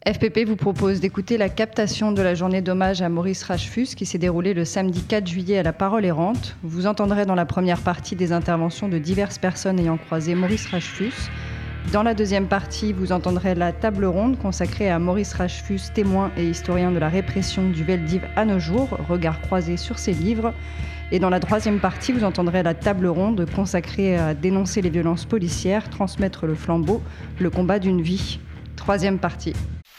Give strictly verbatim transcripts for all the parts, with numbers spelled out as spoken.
F P P vous propose d'écouter la captation de la journée d'hommage à Maurice Rachfus qui s'est déroulée le samedi quatre juillet à la Parole Errante. Vous entendrez dans la première partie des interventions de diverses personnes ayant croisé Maurice Rachfus. Dans la deuxième partie, vous entendrez la table ronde consacrée à Maurice Rachfus, témoin et historien de la répression du Veldiv à nos jours, regard croisé sur ses livres. Et dans la troisième partie, vous entendrez la table ronde consacrée à dénoncer les violences policières, transmettre le flambeau, le combat d'une vie. Troisième partie.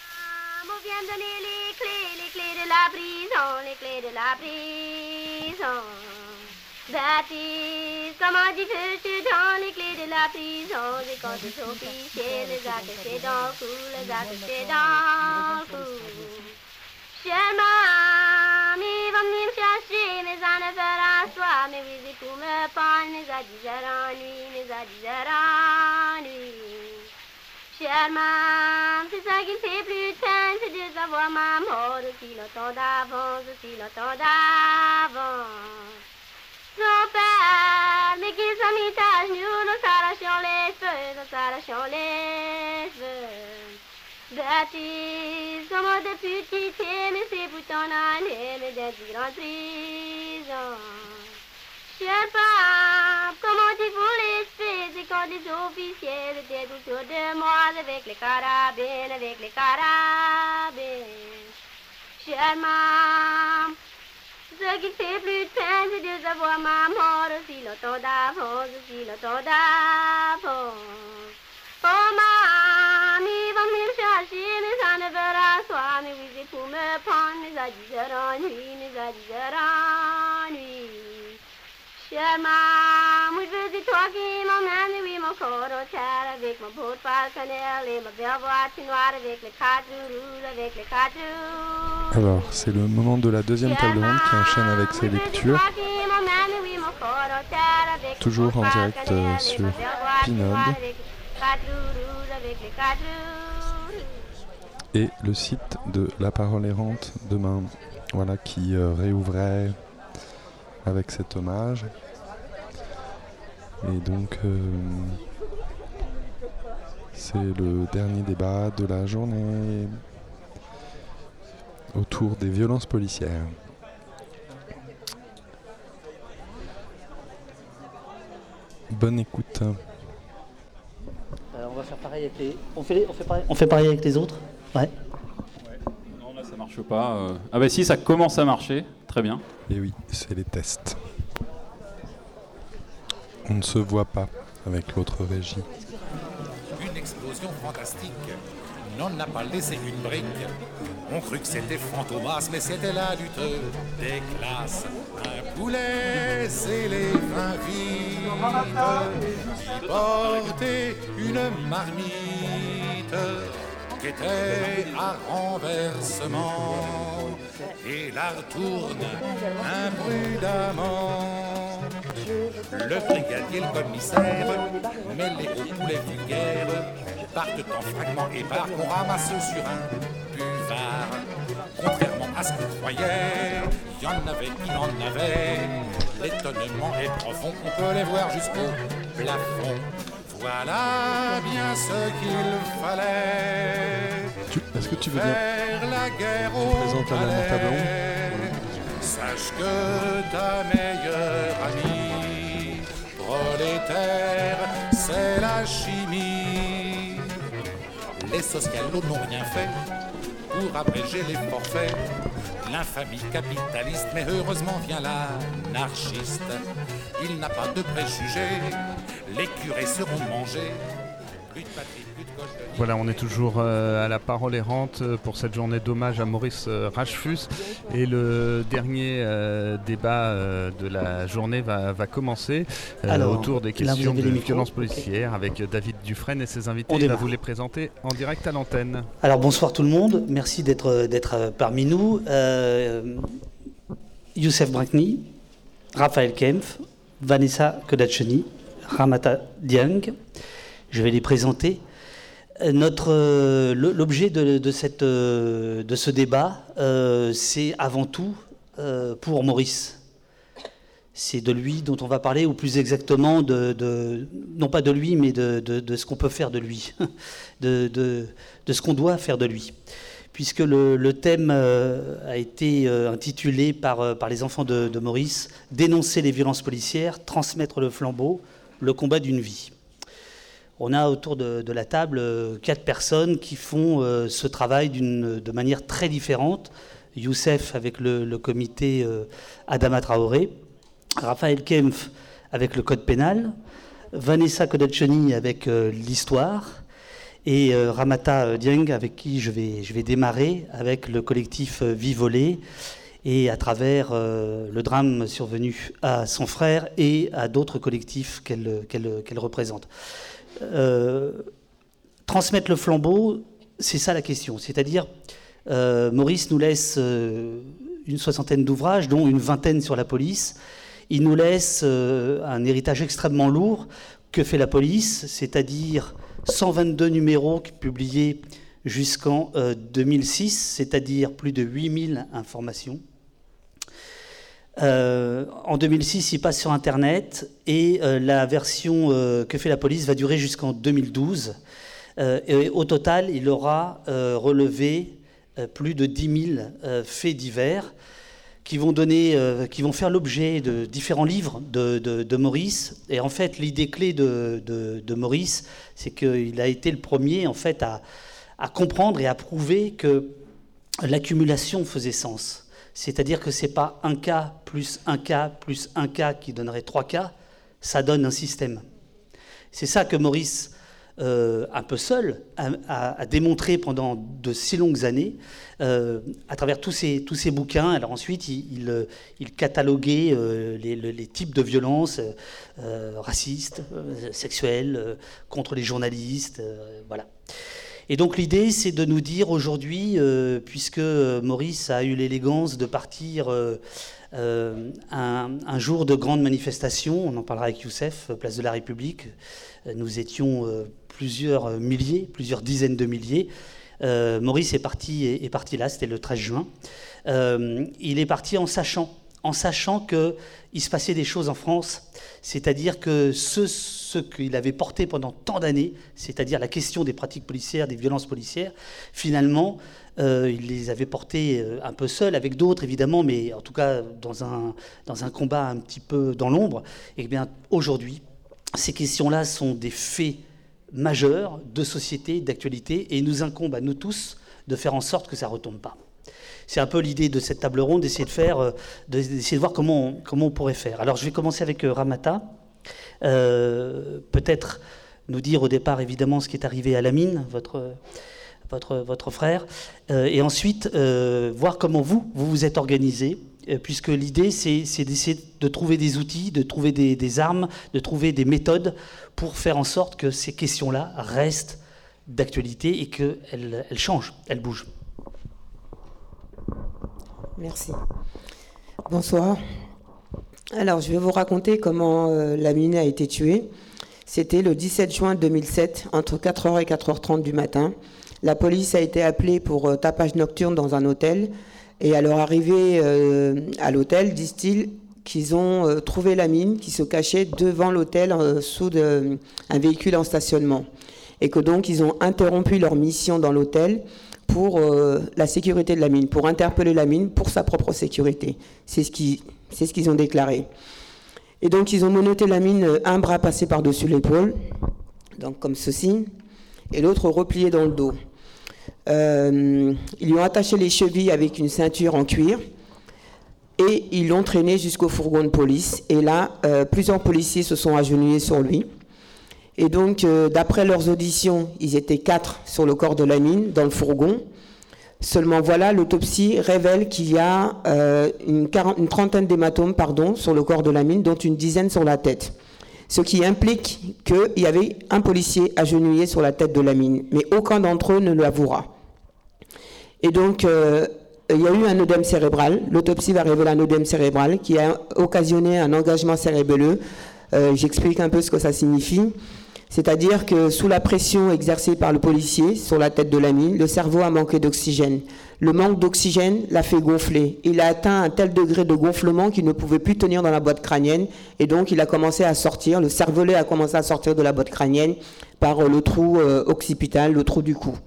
La prison, les clés de la prison. Baptiste, comment dis-tu dans les clés de la prison? Et quand ils sont pichés, les attachés dans le cou, les attachés dans le cou. Chère mamie, va venir me chercher, mais ça ne fera soir. Mais oui, c'est pour me prendre, mais à dix heures en nuit, mais à dix heures en nuit. Chère maman, c'est ça qui me fait plus de peine, c'est de savoir ma mort aussi longtemps d'avance, aussi longtemps d'avance. Son père, mais qu'il s'est mis à genoux, nous s'arrachant les cheveux, nous s'arrachant les cheveux. Baptiste, comment de petite, mais c'est pour ton année, mais d'être une grande prison. Cher pape, comment tu voulais espérer, c'est quand les officiers étaient autour de moi avec les carabines, avec les carabines. Cher maman, ce qui fait plus de peine, c'est de savoir ma mort aussi longtemps d'avance, aussi longtemps d'avance. Oh mamie, va venir me chercher, mais ça ne verra soir, mais oui, c'est pour me prendre, mais à dix heures en nuit, mais à dix heures en nuit. Chère maman, je veux c'est toi qui m'emmène, oui, mon corps au terre, avec mon beau falconel et ma belle voiture noire, avec les quatre roues, avec les quatre roues. Alors, c'est le moment de la deuxième table ronde qui enchaîne avec ses lectures. Toujours en direct euh, sur Pinode. Et le site de La Parole Errante demain, voilà, qui euh, réouvrait avec cet hommage. Et donc, euh, c'est le dernier débat de la journée autour des violences policières. Bonne écoute. Euh, on va faire pareil avec les... On fait, on fait, pareil... on fait pareil avec les autres. Ouais. Ouais. Non, là, ça marche pas. Euh... Ah bah si, ça commence à marcher. Très bien. Et oui, c'est les tests. On ne se voit pas avec l'autre régie. Une explosion fantastique n'en a pas laissé une brique. On crut que c'était Fantomas, mais c'était la lutte des classes. Un poulet, c'est les vingt vites qui portait une marmite qui était à renversement et la retourne imprudemment. Le brigadier, le commissaire, mêlés aux poulets vulgaires, partent en fragments épars qu'on ramasse sur un buvard. Contrairement à ce qu'on croyait, il y en avait, il en avait. L'étonnement est profond, on peut les voir jusqu'au plafond. Voilà bien ce qu'il fallait. Tu, est-ce que tu veux bien faire la guerre au présenter à la table ronde ? Sache que ta meilleure amie prolétaire, c'est la chimie. Les socialos n'ont rien fait pour abréger les forfaits. L'infamie capitaliste, mais heureusement vient l'anarchiste. Il n'a pas de préjugés, les curés seront mangés. Plus de patrie, plus de coche de... Voilà, on est toujours euh, à la Parole Errante pour cette journée d'hommage à Maurice euh, Rachfus. Et le dernier euh, débat euh, de la journée va, va commencer euh, Alors, autour des questions de violences policières avec David Dufresne et ses invités. Il va vous les présenter en direct à l'antenne. Alors bonsoir tout le monde, merci d'être, d'être parmi nous. Euh, Youssef Brakni, Raphaël Kempf, Vanessa Kodacheni, Ramata Dieng. Je vais les présenter. Notre, euh, l'objet de, de, cette, euh, de ce débat, euh, c'est avant tout euh, pour Maurice. c'est de lui dont on va parler, ou plus exactement, de, de, non pas de lui, mais de, de, de ce qu'on peut faire de lui, de, de, de ce qu'on doit faire de lui. Puisque le, le thème euh, a été euh, intitulé par, euh, par les enfants de, de Maurice, « Dénoncer les violences policières, transmettre le flambeau, le combat d'une vie ». On a autour de, de la table euh, quatre personnes qui font euh, ce travail d'une, de manière très différente. Youssef avec le, le comité euh, Adama Traoré, Raphaël Kempf avec le code pénal, Vanessa Kodacheni avec euh, l'histoire, et euh, Ramata Dieng avec qui je vais, je vais démarrer avec le collectif euh, Vie volée, et à travers euh, le drame survenu à son frère et à d'autres collectifs qu'elle, qu'elle, qu'elle représente. Euh, transmettre le flambeau, c'est ça la question. C'est-à-dire, euh, Maurice nous laisse euh, une soixantaine d'ouvrages, dont une vingtaine sur la police. Il nous laisse euh, un héritage extrêmement lourd. Que fait la police? C'est-à-dire cent vingt-deux numéros publiés jusqu'en euh, deux mille six, c'est-à-dire plus de huit mille informations. Euh, en deux mille six, il passe sur Internet et euh, la version euh, Que fait la police va durer jusqu'en deux mille douze. Euh, et au total, il aura euh, relevé euh, plus de dix mille euh, faits divers qui vont, donner, euh, qui vont faire l'objet de différents livres de, de, de Maurice. Et en fait, l'idée clé de, de, de Maurice, c'est qu'il a été le premier en fait, à, à comprendre et à prouver que l'accumulation faisait sens. C'est-à-dire que ce n'est pas un cas plus un cas plus un cas qui donnerait trois cas, ça donne un système. C'est ça que Maurice, euh, un peu seul, a, a, a démontré pendant de si longues années, euh, à travers tous ces, tous ces bouquins. Alors ensuite, il, il, il cataloguait euh, les, les types de violences euh, racistes, euh, sexuelles, euh, contre les journalistes, euh, voilà. Et donc l'idée, c'est de nous dire aujourd'hui, euh, puisque Maurice a eu l'élégance de partir euh, euh, un, un jour de grande manifestation, on en parlera avec Youssef, place de la République, nous étions euh, plusieurs milliers, plusieurs dizaines de milliers. Euh, Maurice est parti, est, est parti là, c'était le treize juin. Euh, il est parti en sachant, en sachant qu'il se passait des choses en France, c'est-à-dire que ce, ce qu'il avait porté pendant tant d'années, c'est-à-dire la question des pratiques policières, des violences policières, finalement, euh, il les avait portés un peu seul, avec d'autres évidemment, mais en tout cas dans un, dans un combat un petit peu dans l'ombre. Et bien aujourd'hui, ces questions-là sont des faits majeurs de société, d'actualité, et il nous incombe à nous tous de faire en sorte que ça ne retombe pas. C'est un peu l'idée de cette table ronde, d'essayer de faire, d'essayer de voir comment on, comment on pourrait faire. Alors je vais commencer avec Ramata. Euh, peut-être nous dire au départ évidemment ce qui est arrivé à Lamine, votre, votre, votre frère, euh, et ensuite euh, voir comment vous, vous vous êtes organisé, euh, puisque l'idée c'est, c'est d'essayer de trouver des outils, de trouver des, des armes, de trouver des méthodes pour faire en sorte que ces questions-là restent d'actualité et qu'elles elles changent, elles bougent. Merci. Bonsoir. Alors, je vais vous raconter comment euh, Lamine a été tué. C'était le dix-sept juin deux mille sept, entre quatre heures et quatre heures trente du matin. La police a été appelée pour euh, tapage nocturne dans un hôtel. Et à leur arrivée euh, à l'hôtel, disent-ils qu'ils ont euh, trouvé Lamine qui se cachait devant l'hôtel euh, sous de, un véhicule en stationnement. Et que donc, ils ont interrompu leur mission dans l'hôtel pour euh, la sécurité de Lamine, pour interpeller Lamine pour sa propre sécurité. C'est ce qu'ils, c'est ce qu'ils ont déclaré. Et donc, ils ont menotté Lamine, un bras passé par-dessus l'épaule, donc comme ceci, et l'autre replié dans le dos. Euh, ils lui ont attaché les chevilles avec une ceinture en cuir, et ils l'ont traîné jusqu'au fourgon de police. Et là, euh, plusieurs policiers se sont agenouillés sur lui. Et donc, euh, d'après leurs auditions, ils étaient quatre sur le corps de Lamine, dans le fourgon. Seulement, voilà, l'autopsie révèle qu'il y a euh, une, quarante, une trentaine d'hématomes pardon, sur le corps de Lamine, dont une dizaine sur la tête. Ce qui implique qu'il y avait un policier agenouillé sur la tête de Lamine, mais aucun d'entre eux ne l'avouera. Et donc, euh, il y a eu un œdème cérébral. L'autopsie va révéler un œdème cérébral qui a occasionné un engagement cérébelleux. Euh, j'explique un peu ce que ça signifie. C'est-à-dire que sous la pression exercée par le policier sur la tête de Lamine, le cerveau a manqué d'oxygène. Le manque d'oxygène l'a fait gonfler. Il a atteint un tel degré de gonflement qu'il ne pouvait plus tenir dans la boîte crânienne. Et donc, il a commencé à sortir, le cervelet a commencé à sortir de la boîte crânienne par le trou euh, occipital, le trou du cou.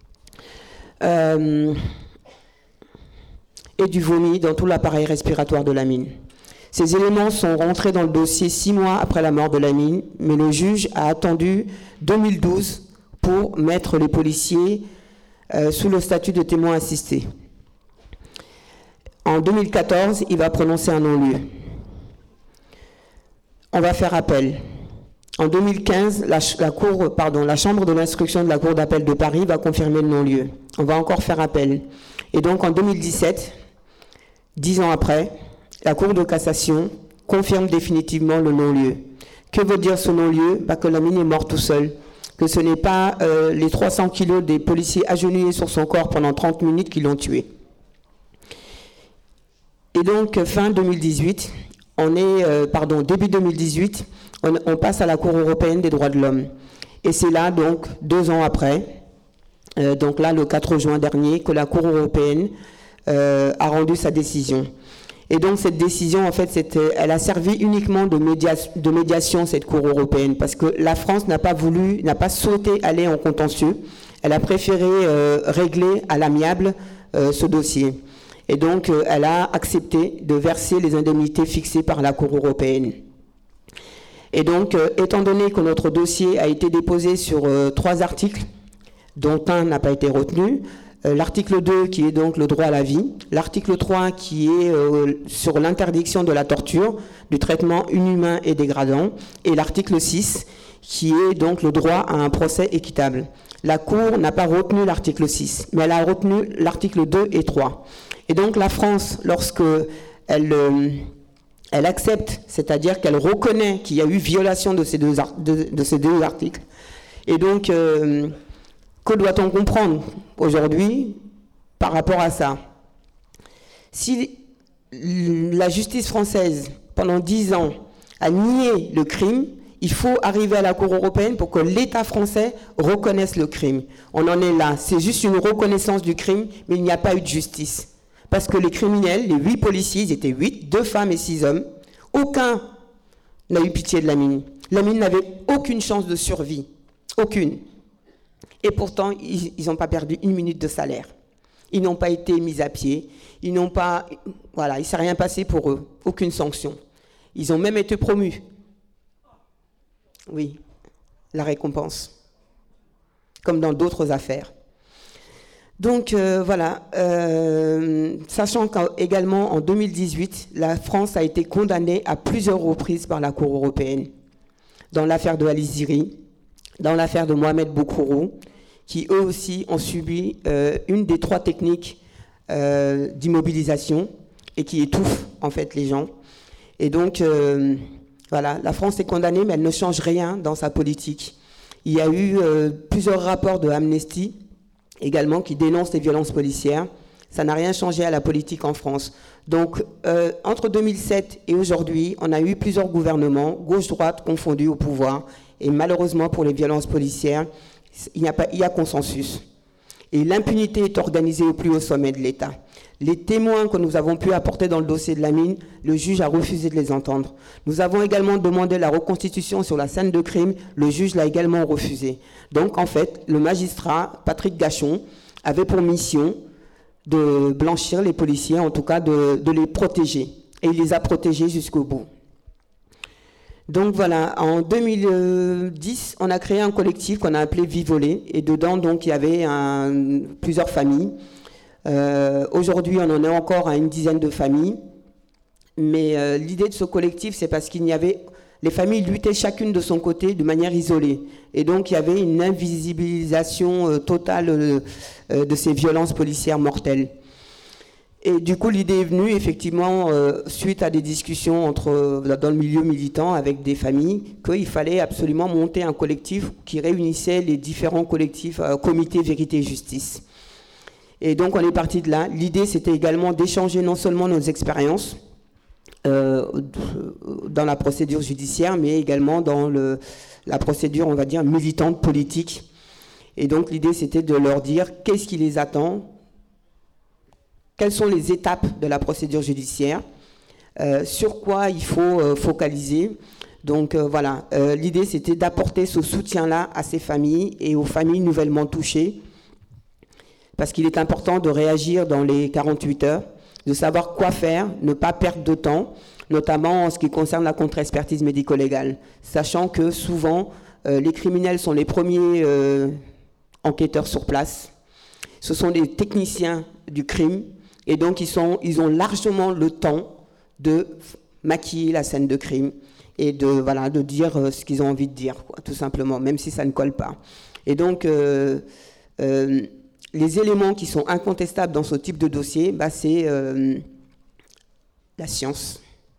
Euh, et du vomi dans tout l'appareil respiratoire de Lamine. Ces éléments sont rentrés dans le dossier six mois après la mort de Lamine, mais le juge a attendu deux mille douze pour mettre les policiers Euh, sous le statut de témoin assisté. En deux mille quatorze, il va prononcer un non-lieu. On va faire appel. En deux mille quinze, la, la, cour, pardon, la Chambre de l'instruction de la Cour d'appel de Paris va confirmer le non-lieu. On va encore faire appel. Et donc en deux mille dix-sept, dix ans après, la Cour de cassation confirme définitivement le non-lieu. Que veut dire ce non-lieu? Bah, que Lamine est mort tout seul. Que ce n'est pas euh, les trois cents kilos des policiers agenouillés sur son corps pendant trente minutes qui l'ont tué. Et donc, fin deux mille dix-huit, on est, euh, pardon, début deux mille dix-huit, on, on passe à la Cour européenne des droits de l'homme. Et c'est là, donc, deux ans après, euh, donc là, le quatre juin dernier, que la Cour européenne euh, a rendu sa décision. Et donc cette décision, en fait, c'était, elle a servi uniquement de, média, de médiation, cette Cour européenne, parce que la France n'a pas voulu, n'a pas souhaité aller en contentieux. Elle a préféré euh, régler à l'amiable euh, ce dossier. Et donc, euh, elle a accepté de verser les indemnités fixées par la Cour européenne. Et donc, euh, étant donné que notre dossier a été déposé sur euh, trois articles, dont un n'a pas été retenu, l'article deux qui est donc le droit à la vie, l'article trois qui est euh, sur l'interdiction de la torture, du traitement inhumain et dégradant, et l'article six qui est donc le droit à un procès équitable. La Cour n'a pas retenu l'article six, mais elle a retenu l'article deux et trois. Et donc la France, lorsque elle, euh, elle accepte, c'est-à-dire qu'elle reconnaît qu'il y a eu violation de ces deux, de, de ces deux articles, et donc... Euh, que doit-on comprendre aujourd'hui par rapport à ça? Si la justice française, pendant dix ans, a nié le crime, il faut arriver à la Cour européenne pour que l'État français reconnaisse le crime. On en est là. C'est juste une reconnaissance du crime, mais il n'y a pas eu de justice. Parce que les criminels, les huit policiers, ils étaient huit, deux femmes et six hommes, aucun n'a eu pitié de Lamine. Lamine n'avait aucune chance de survie. Aucune. Et pourtant, ils n'ont pas perdu une minute de salaire. Ils n'ont pas été mis à pied. Ils n'ont pas... Voilà, il ne s'est rien passé pour eux. Aucune sanction. Ils ont même été promus. Oui, la récompense. Comme dans d'autres affaires. Donc, euh, voilà. Euh, sachant qu'également, en deux mille dix-huit, la France a été condamnée à plusieurs reprises par la Cour européenne. Dans l'affaire de Alice Ziri, dans l'affaire de Mohamed Boukourou, qui eux aussi ont subi euh, une des trois techniques euh, d'immobilisation et qui étouffent en fait les gens. Et donc, euh, voilà, la France est condamnée, mais elle ne change rien dans sa politique. Il y a eu euh, plusieurs rapports de Amnesty également qui dénoncent les violences policières. Ça n'a rien changé à la politique en France. Donc, euh, entre deux mille sept et aujourd'hui, on a eu plusieurs gouvernements, gauche-droite confondus au pouvoir. Et malheureusement, pour les violences policières, il n'y a pas, il y a consensus. Et l'impunité est organisée au plus haut sommet de l'État. Les témoins que nous avons pu apporter dans le dossier de Lamine, le juge a refusé de les entendre. Nous avons également demandé la reconstitution sur la scène de crime, le juge l'a également refusé. Donc, en fait, le magistrat, Patrick Gachon, avait pour mission de blanchir les policiers, en tout cas de, de les protéger. Et il les a protégés jusqu'au bout. Donc voilà, en deux mille dix, on a créé un collectif qu'on a appelé Vivolé, et dedans, donc, il y avait un, plusieurs familles. Euh, aujourd'hui, on en est encore à une dizaine de familles, mais euh, l'idée de ce collectif, c'est parce qu'il y avait... Les familles luttaient chacune de son côté de manière isolée, et donc il y avait une invisibilisation euh, totale euh, euh, de ces violences policières mortelles. Et du coup, l'idée est venue, effectivement, euh, suite à des discussions entre, euh, dans le milieu militant avec des familles, qu'il fallait absolument monter un collectif qui réunissait les différents collectifs, euh, comités Vérité et Justice. Et donc, on est parti de là. L'idée, c'était également d'échanger non seulement nos expériences euh, dans la procédure judiciaire, mais également dans le, la procédure, on va dire, militante politique. Et donc, l'idée, c'était de leur dire qu'est-ce qui les attend quelles sont les étapes de la procédure judiciaire, euh, sur quoi il faut euh, focaliser. Donc euh, voilà, euh, l'idée c'était d'apporter ce soutien-là à ces familles et aux familles nouvellement touchées, parce qu'il est important de réagir dans les quarante-huit heures, de savoir quoi faire, ne pas perdre de temps, notamment en ce qui concerne la contre-expertise médico-légale, sachant que souvent, euh, les criminels sont les premiers euh, enquêteurs sur place. Ce sont des techniciens du crime, et donc ils, sont, ils ont largement le temps de maquiller la scène de crime et de, voilà, de dire euh, ce qu'ils ont envie de dire, quoi, tout simplement, même si ça ne colle pas. Et donc... Euh, euh, les éléments qui sont incontestables dans ce type de dossier, bah, c'est euh, la science,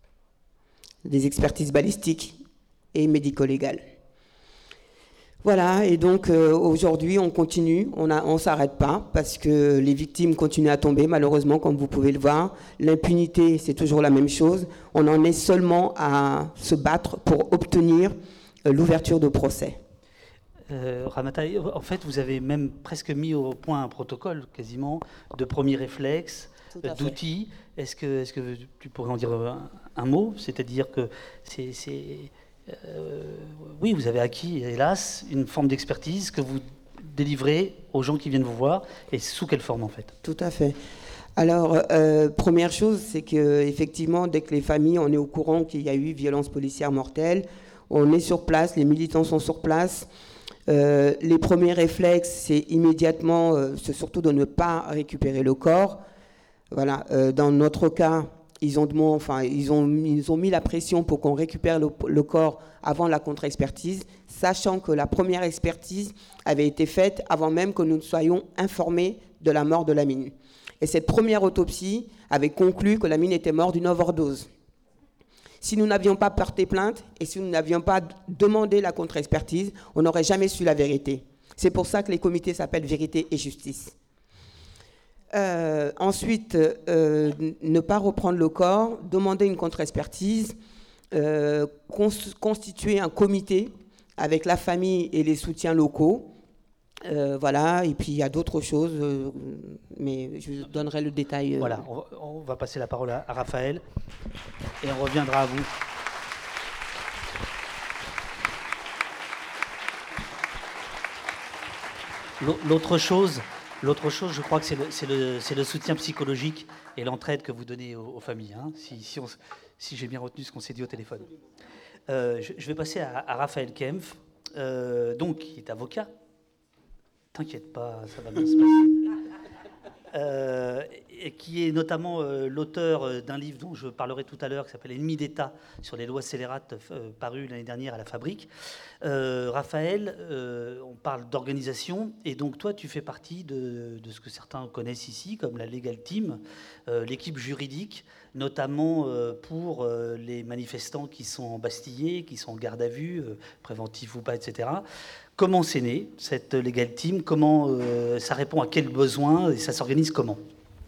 des expertises balistiques et médico-légales. Voilà, et donc euh, aujourd'hui, on continue, on ne s'arrête pas, parce que les victimes continuent à tomber, malheureusement, comme vous pouvez le voir. L'impunité, c'est toujours la même chose. On en est seulement à se battre pour obtenir euh, l'ouverture de procès. Euh, Ramata, en fait, vous avez même presque mis au point un protocole, quasiment, de premiers réflexes, d'outils. Est-ce que, est-ce que tu pourrais en dire un, un mot ? C'est-à-dire que c'est... c'est euh, oui, vous avez acquis, hélas, une forme d'expertise que vous délivrez aux gens qui viennent vous voir. Et sous quelle forme, en fait ? Tout à fait. Alors, euh, première chose, c'est qu'effectivement, dès que les familles, on est au courant qu'il y a eu violence policière mortelle, on est sur place, les militants sont sur place. Euh, les premiers réflexes, c'est immédiatement, euh, c'est surtout de ne pas récupérer le corps. Voilà. Euh, dans notre cas, ils ont, enfin, ils ont, ils ont mis la pression pour qu'on récupère le, le corps avant la contre-expertise, sachant que la première expertise avait été faite avant même que nous soyons informés de la mort de Lamine. Et cette première autopsie avait conclu que Lamine était mort d'une overdose. Si nous n'avions pas porté plainte et si nous n'avions pas demandé la contre-expertise, on n'aurait jamais su la vérité. C'est pour ça que les comités s'appellent Vérité et Justice. Euh, ensuite, euh, ne pas reprendre le corps, demander une contre-expertise, euh, constituer un comité avec la famille et les soutiens locaux. Euh, voilà, et puis il y a d'autres choses, euh, mais je vous donnerai le détail. Euh. Voilà, on va, on va passer la parole à, à Raphaël et on reviendra à vous. L'autre chose, l'autre chose, je crois que c'est le, c'est le, c'est le soutien psychologique et l'entraide que vous donnez aux, aux familles, hein, si, si, on, si j'ai bien retenu ce qu'on s'est dit au téléphone. Euh, je, je vais passer à, à Raphaël Kempf, euh, donc, qui est avocat. T'inquiète pas, ça va bien se passer. Euh, et qui est notamment euh, l'auteur d'un livre dont je parlerai tout à l'heure, qui s'appelle Ennemi d'État, sur les lois scélérates, euh, paru l'année dernière à la Fabrique. Euh, Raphaël, euh, on parle d'organisation, et donc toi, tu fais partie de, de ce que certains connaissent ici, comme la Legal Team, euh, l'équipe juridique, notamment euh, pour euh, les manifestants qui sont embastillés, qui sont en garde à vue, euh, préventifs ou pas, et cetera. Comment c'est né, cette Legal Team ? Comment euh, ça répond à quels besoins et ça s'organise comment ?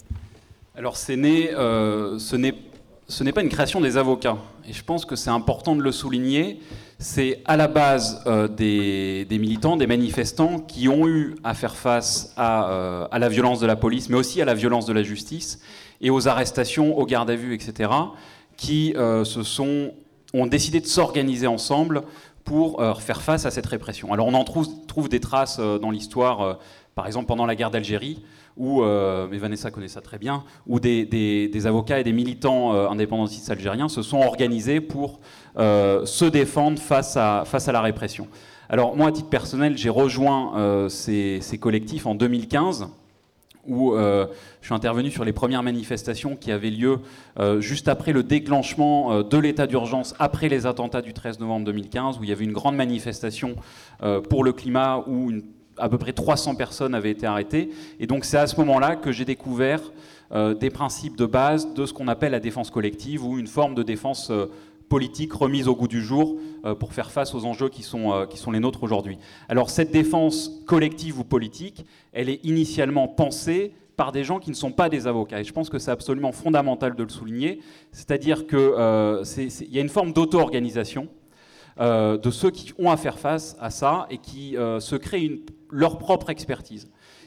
Alors c'est né, euh, ce n'est, ce n'est pas une création des avocats. Et je pense que c'est important de le souligner. C'est à la base euh, des, des militants, des manifestants qui ont eu à faire face à, euh, à la violence de la police, mais aussi à la violence de la justice et aux arrestations, aux gardes à vue, et cetera, qui euh, se sont, ont décidé de s'organiser ensemble pour euh, faire face à cette répression. Alors on en trouve, trouve des traces euh, dans l'histoire, euh, par exemple pendant la guerre d'Algérie, où, euh, mais Vanessa connaît ça très bien, où des, des, des avocats et des militants euh, indépendantistes algériens se sont organisés pour euh, se défendre face à, face à la répression. Alors moi, à titre personnel, j'ai rejoint euh, ces, ces collectifs en deux mille quinze, où euh, je suis intervenu sur les premières manifestations qui avaient lieu euh, juste après le déclenchement euh, de l'état d'urgence, après les attentats du treize novembre deux mille quinze, où il y avait une grande manifestation euh, pour le climat, où une, à peu près trois cents personnes avaient été arrêtées. Et donc c'est à ce moment-là que j'ai découvert euh, des principes de base de ce qu'on appelle la défense collective, ou une forme de défense euh, politique remise au goût du jour euh, pour faire face aux enjeux qui sont, euh, qui sont les nôtres aujourd'hui. Alors cette défense collective ou politique, elle est initialement pensée par des gens qui ne sont pas des avocats. Et je pense que c'est absolument fondamental de le souligner. C'est-à-dire qu'il euh, y a une forme d'auto-organisation euh, de ceux qui ont à faire face à ça et qui euh, se créent une, leur propre expertise.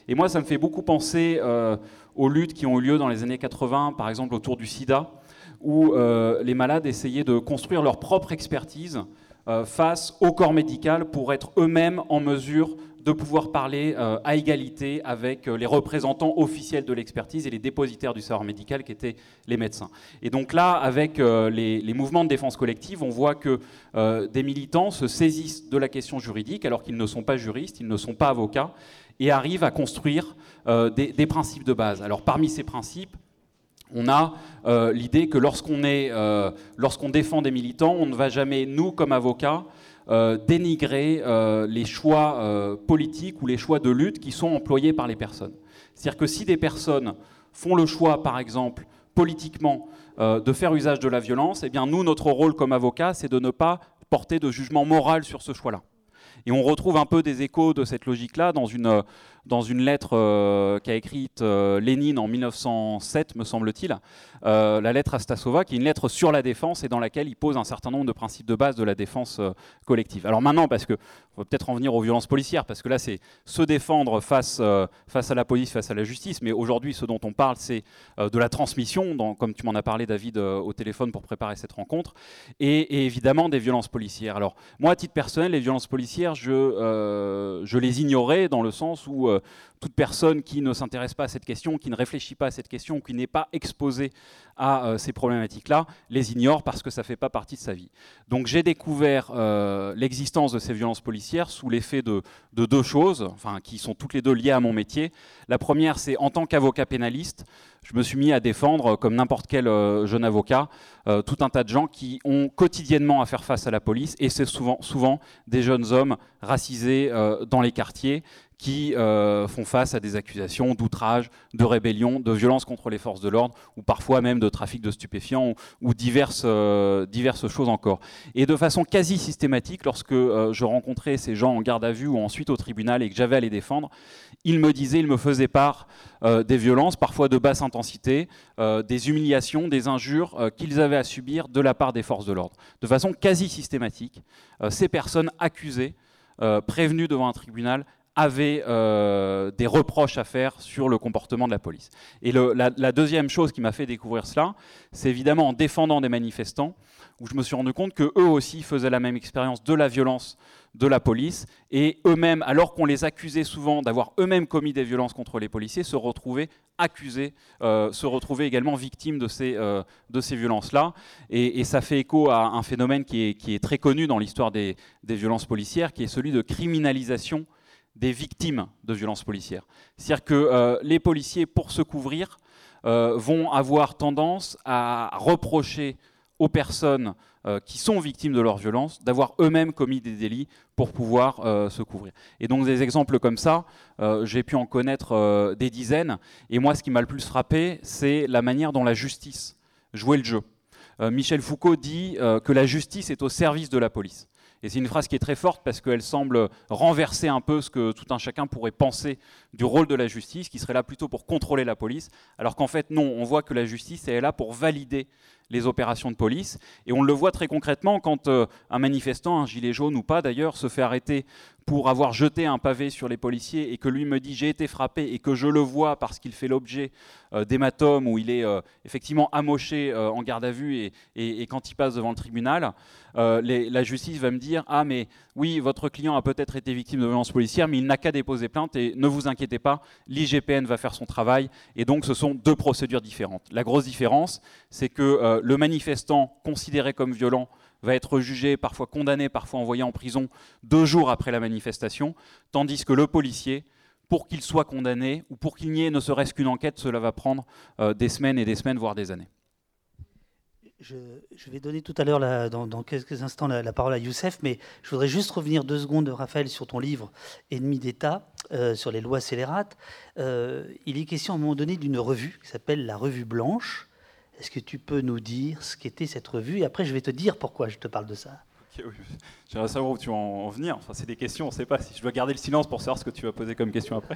Et moi, ça me fait beaucoup penser euh, aux luttes qui ont eu lieu dans les années quatre-vingts, par exemple autour du sida, où euh, les malades essayaient de construire leur propre expertise euh, face au corps médical pour être eux-mêmes en mesure de pouvoir parler euh, à égalité avec euh, les représentants officiels de l'expertise et les dépositaires du savoir médical qui étaient les médecins. Et donc là, avec euh, les, les mouvements de défense collective, on voit que euh, des militants se saisissent de la question juridique alors qu'ils ne sont pas juristes, ils ne sont pas avocats, et arrivent à construire euh, des, des principes de base. Alors parmi ces principes, on a euh, l'idée que lorsqu'on est, euh, lorsqu'on défend des militants, on ne va jamais, nous comme avocats, Euh, dénigrer euh, les choix euh, politiques ou les choix de lutte qui sont employés par les personnes. C'est-à-dire que si des personnes font le choix, par exemple, politiquement, euh, de faire usage de la violence, eh bien nous, notre rôle comme avocats, c'est de ne pas porter de jugement moral sur ce choix-là. Et on retrouve un peu des échos de cette logique-là dans une, dans une lettre euh, qu'a écrite euh, Lénine en mille neuf cent sept, me semble-t-il, euh, la lettre à Stasova, qui est une lettre sur la défense et dans laquelle il pose un certain nombre de principes de base de la défense euh, collective. Alors maintenant, parce que on va peut-être en venir aux violences policières, parce que là, c'est se défendre face, euh, face à la police, face à la justice, mais aujourd'hui, ce dont on parle, c'est euh, de la transmission, dans, comme tu m'en as parlé, David, euh, au téléphone pour préparer cette rencontre, et, et évidemment des violences policières. Alors moi, à titre personnel, les violences policières, je, euh, je les ignorais dans le sens où euh, toute personne qui ne s'intéresse pas à cette question, qui ne réfléchit pas à cette question, qui n'est pas exposée à euh, ces problématiques-là, les ignore parce que ça ne fait pas partie de sa vie. Donc j'ai découvert euh, l'existence de ces violences policières sous l'effet de, de deux choses, enfin, qui sont toutes les deux liées à mon métier. La première, c'est en tant qu'avocat pénaliste, je me suis mis à défendre, comme n'importe quel euh, jeune avocat, euh, tout un tas de gens qui ont quotidiennement à faire face à la police, et c'est souvent, souvent des jeunes hommes racisés euh, dans les quartiers, qui euh, font face à des accusations d'outrage, de rébellion, de violence contre les forces de l'ordre, ou parfois même de trafic de stupéfiants, ou, ou diverses, euh, diverses choses encore. Et de façon quasi systématique, lorsque euh, je rencontrais ces gens en garde à vue ou ensuite au tribunal et que j'avais à les défendre, ils me disaient, ils me faisaient part euh, des violences, parfois de basse intensité, euh, des humiliations, des injures euh, qu'ils avaient à subir de la part des forces de l'ordre. De façon quasi systématique, euh, ces personnes accusées, euh, prévenues devant un tribunal, avaient euh, des reproches à faire sur le comportement de la police. Et le, la, la deuxième chose qui m'a fait découvrir cela, c'est évidemment en défendant des manifestants, où je me suis rendu compte qu'eux aussi faisaient la même expérience de la violence de la police, et eux-mêmes, alors qu'on les accusait souvent d'avoir eux-mêmes commis des violences contre les policiers, se retrouvaient accusés, euh, se retrouvaient également victimes de ces, euh, de ces violences-là. Et, et ça fait écho à un phénomène qui est, qui est très connu dans l'histoire des, des violences policières, qui est celui de criminalisation des victimes de violences policières. C'est-à-dire que euh, les policiers, pour se couvrir, euh, vont avoir tendance à reprocher aux personnes euh, qui sont victimes de leurs violences d'avoir eux-mêmes commis des délits pour pouvoir euh, se couvrir. Et donc des exemples comme ça, euh, j'ai pu en connaître euh, des dizaines. Et moi, ce qui m'a le plus frappé, c'est la manière dont la justice jouait le jeu. Euh, Michel Foucault dit euh, que la justice est au service de la police. Et c'est une phrase qui est très forte parce qu'elle semble renverser un peu ce que tout un chacun pourrait penser du rôle de la justice, qui serait là plutôt pour contrôler la police, alors qu'en fait non, on voit que la justice est là pour valider les opérations de police. Et on le voit très concrètement quand euh, un manifestant, un gilet jaune ou pas d'ailleurs, se fait arrêter pour avoir jeté un pavé sur les policiers et que lui me dit j'ai été frappé et que je le vois parce qu'il fait l'objet euh, d'hématomes où il est euh, effectivement amoché euh, en garde à vue et, et, et quand il passe devant le tribunal, euh, les, la justice va me dire ah mais oui votre client a peut-être été victime de violences policières mais il n'a qu'à déposer plainte et ne vous inquiétez pas, l'I G P N va faire son travail et donc ce sont deux procédures différentes. La grosse différence c'est que euh, le manifestant considéré comme violent va être jugé, parfois condamné, parfois envoyé en prison deux jours après la manifestation, tandis que le policier, pour qu'il soit condamné ou pour qu'il n'y ait ne serait-ce qu'une enquête, cela va prendre euh, des semaines et des semaines, voire des années. Je, je vais donner tout à l'heure, la, dans, dans quelques instants, la, la parole à Youssef, mais je voudrais juste revenir deux secondes, Raphaël, sur ton livre « Ennemis d'État euh, », sur les lois scélérates. Euh, il est question à un moment donné d'une revue qui s'appelle la Revue Blanche. Est-ce que tu peux nous dire ce qu'était cette revue? Et après, je vais te dire pourquoi je te parle de ça. Okay, oui. J'aimerais savoir où tu vas en venir. Enfin, c'est des questions, on ne sait pas. Si je dois garder le silence pour savoir ce que tu vas poser comme question après.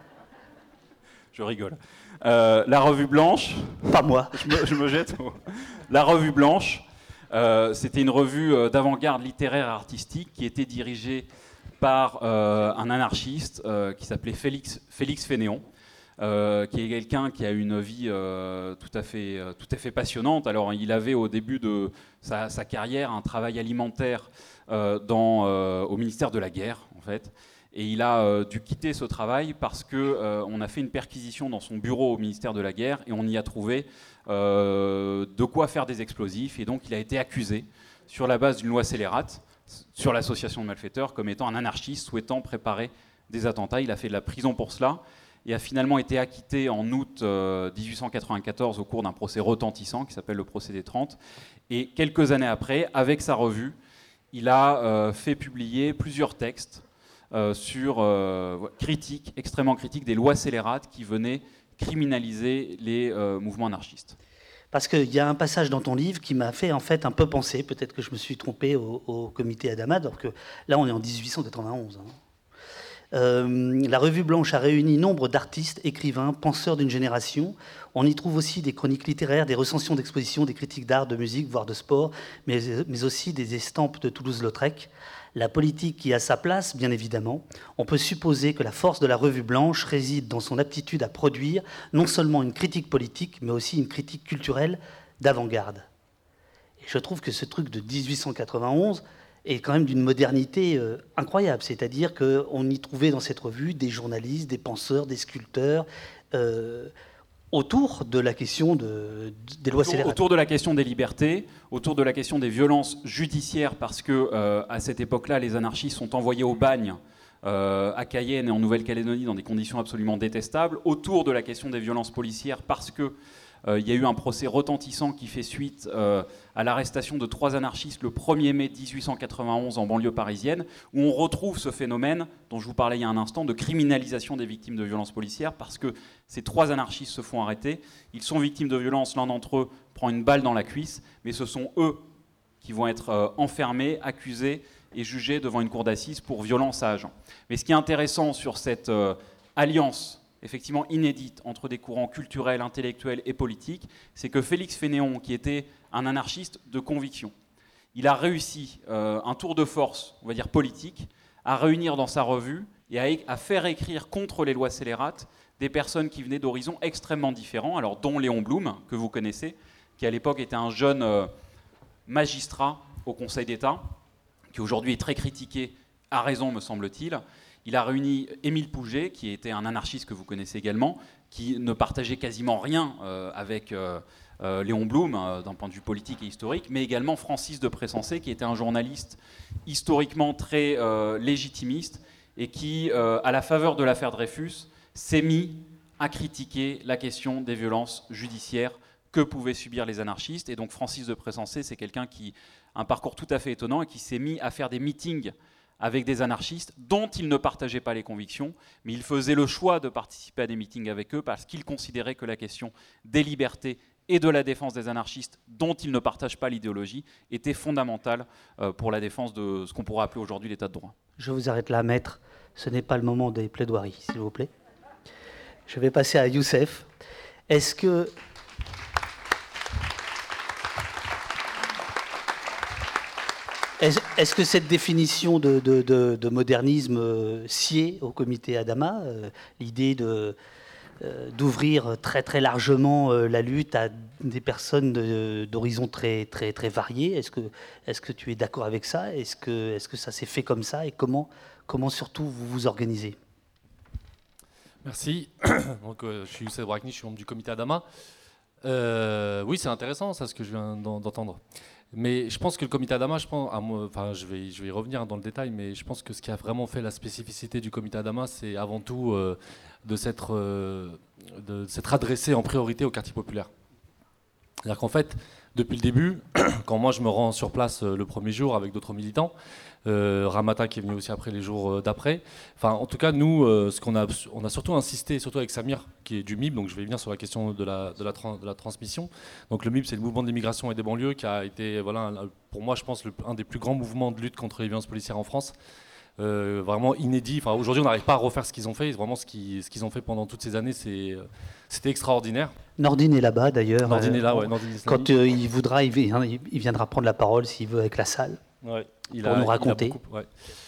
Je rigole. Euh, la Revue Blanche... Pas moi. Je me, je me jette. La Revue Blanche, euh, c'était une revue d'avant-garde littéraire et artistique qui était dirigée par euh, un anarchiste euh, qui s'appelait Félix, Félix Fénéon, euh, qui est quelqu'un qui a une vie euh, tout à fait, euh, tout à fait passionnante. Alors, il avait au début de sa, sa carrière un travail alimentaire euh, dans, euh, au ministère de la Guerre, en fait. Et il a euh, dû quitter ce travail parce qu'on euh, a fait une perquisition dans son bureau au ministère de la Guerre et on y a trouvé euh, de quoi faire des explosifs. Et donc il a été accusé, sur la base d'une loi scélérate, sur l'association de malfaiteurs, comme étant un anarchiste souhaitant préparer des attentats. Il a fait de la prison pour cela et a finalement été acquitté en août euh, dix-huit cent quatre-vingt-quatorze au cours d'un procès retentissant qui s'appelle le procès des trente. Et quelques années après, avec sa revue, il a euh, fait publier plusieurs textes Euh, sur euh, critique, extrêmement critique des lois scélérates qui venaient criminaliser les euh, mouvements anarchistes. Parce qu'il y a un passage dans ton livre qui m'a fait en fait un peu penser, peut-être que je me suis trompé au, au comité Adama, alors que là on est en dix-huit cent quatre-vingt-onze. Hein. Euh, la Revue Blanche a réuni nombre d'artistes, écrivains, penseurs d'une génération. On y trouve aussi des chroniques littéraires, des recensions d'expositions, des critiques d'art, de musique, voire de sport, mais, mais aussi des estampes de Toulouse-Lautrec. La politique qui a sa place, bien évidemment. On peut supposer que la force de la Revue Blanche réside dans son aptitude à produire non seulement une critique politique, mais aussi une critique culturelle d'avant-garde. Et je trouve que ce truc de dix-huit cent quatre-vingt-onze est quand même d'une modernité euh, incroyable. C'est-à-dire qu'on y trouvait dans cette revue des journalistes, des penseurs, des sculpteurs, euh, autour de la question de, des lois scélérates. Autour de la question des libertés, autour de la question des violences judiciaires, parce que euh, à cette époque-là, les anarchistes sont envoyés au bagne euh, à Cayenne et en Nouvelle-Calédonie dans des conditions absolument détestables, autour de la question des violences policières, parce que euh, il y a eu un procès retentissant qui fait suite euh, à l'arrestation de trois anarchistes le premier mai dix-huit cent quatre-vingt-onze en banlieue parisienne, où on retrouve ce phénomène dont je vous parlais il y a un instant de criminalisation des victimes de violences policières, parce que ces trois anarchistes se font arrêter, ils sont victimes de violences, l'un d'entre eux prend une balle dans la cuisse, mais ce sont eux qui vont être euh, enfermés, accusés et jugés devant une cour d'assises pour violence à agent. Mais ce qui est intéressant sur cette euh, alliance effectivement inédite entre des courants culturels, intellectuels et politiques, c'est que Félix Fénéon, qui était un anarchiste de conviction, il a réussi euh, un tour de force, on va dire politique, à réunir dans sa revue et à, à faire écrire contre les lois scélérates des personnes qui venaient d'horizons extrêmement différents, alors dont Léon Blum, que vous connaissez, qui à l'époque était un jeune euh, magistrat au Conseil d'État, qui aujourd'hui est très critiqué, à raison me semble-t-il. Il a réuni Émile Pouget, qui était un anarchiste que vous connaissez également, qui ne partageait quasiment rien euh, avec euh, euh, Léon Blum, euh, d'un point de vue politique et historique, mais également Francis de Pressensé, qui était un journaliste historiquement très euh, légitimiste, et qui, euh, à la faveur de l'affaire Dreyfus, s'est mis à critiquer la question des violences judiciaires que pouvaient subir les anarchistes. Et donc Francis de Pressensé, c'est quelqu'un qui a un parcours tout à fait étonnant et qui s'est mis à faire des meetings avec des anarchistes dont il ne partageait pas les convictions, mais il faisait le choix de participer à des meetings avec eux parce qu'il considérait que la question des libertés et de la défense des anarchistes, dont il ne partage pas l'idéologie, était fondamentale pour la défense de ce qu'on pourrait appeler aujourd'hui l'état de droit. Je vous arrête là, maître. Ce n'est pas le moment des plaidoiries, s'il vous plaît. Je vais passer à Youssef. Est-ce que... Est-ce que cette définition de, de, de, de modernisme euh, sied au comité Adama, euh, l'idée de, euh, d'ouvrir très très largement euh, la lutte à des personnes de, d'horizons très, très, très variés, est-ce que, est-ce que tu es d'accord avec ça ? Est-ce que, est-ce que ça s'est fait comme ça ? Et comment, comment surtout vous vous organisez ? Merci. Donc, euh, je suis Youssef Brakni, je suis membre du comité Adama. Euh, oui, c'est intéressant ça, ce que je viens d'entendre. Mais je pense que le comité Adama, je pense, à moi, enfin, je vais, je vais y revenir dans le détail, mais je pense que ce qui a vraiment fait la spécificité du comité Adama, c'est avant tout euh, de, s'être, euh, de s'être adressé en priorité au quartier populaire. C'est-à-dire qu'en fait, depuis le début, quand moi je me rends sur place euh, le premier jour avec d'autres militants, euh, Ramata qui est venu aussi après les jours euh, d'après, enfin en tout cas nous, euh, ce qu'on a, on a surtout insisté, surtout avec Samir qui est du M I B, donc je vais venir sur la question de la, de la, trans, de la transmission. Donc le M I B, c'est le mouvement de l'immigration et des banlieues qui a été, voilà, un, pour moi je pense, le, un des plus grands mouvements de lutte contre les violences policières en France. Euh, vraiment inédit. Enfin, aujourd'hui, on n'arrive pas à refaire ce qu'ils ont fait. Vraiment, ce qu'ils, ce qu'ils ont fait pendant toutes ces années, c'est, c'était extraordinaire. Nordine est là-bas, d'ailleurs. Nordine euh, est là, ouais. Nordine quand euh, il voudra, il, il viendra prendre la parole s'il veut avec la salle. Ouais, il pour a, nous raconter. Il a beaucoup, ouais.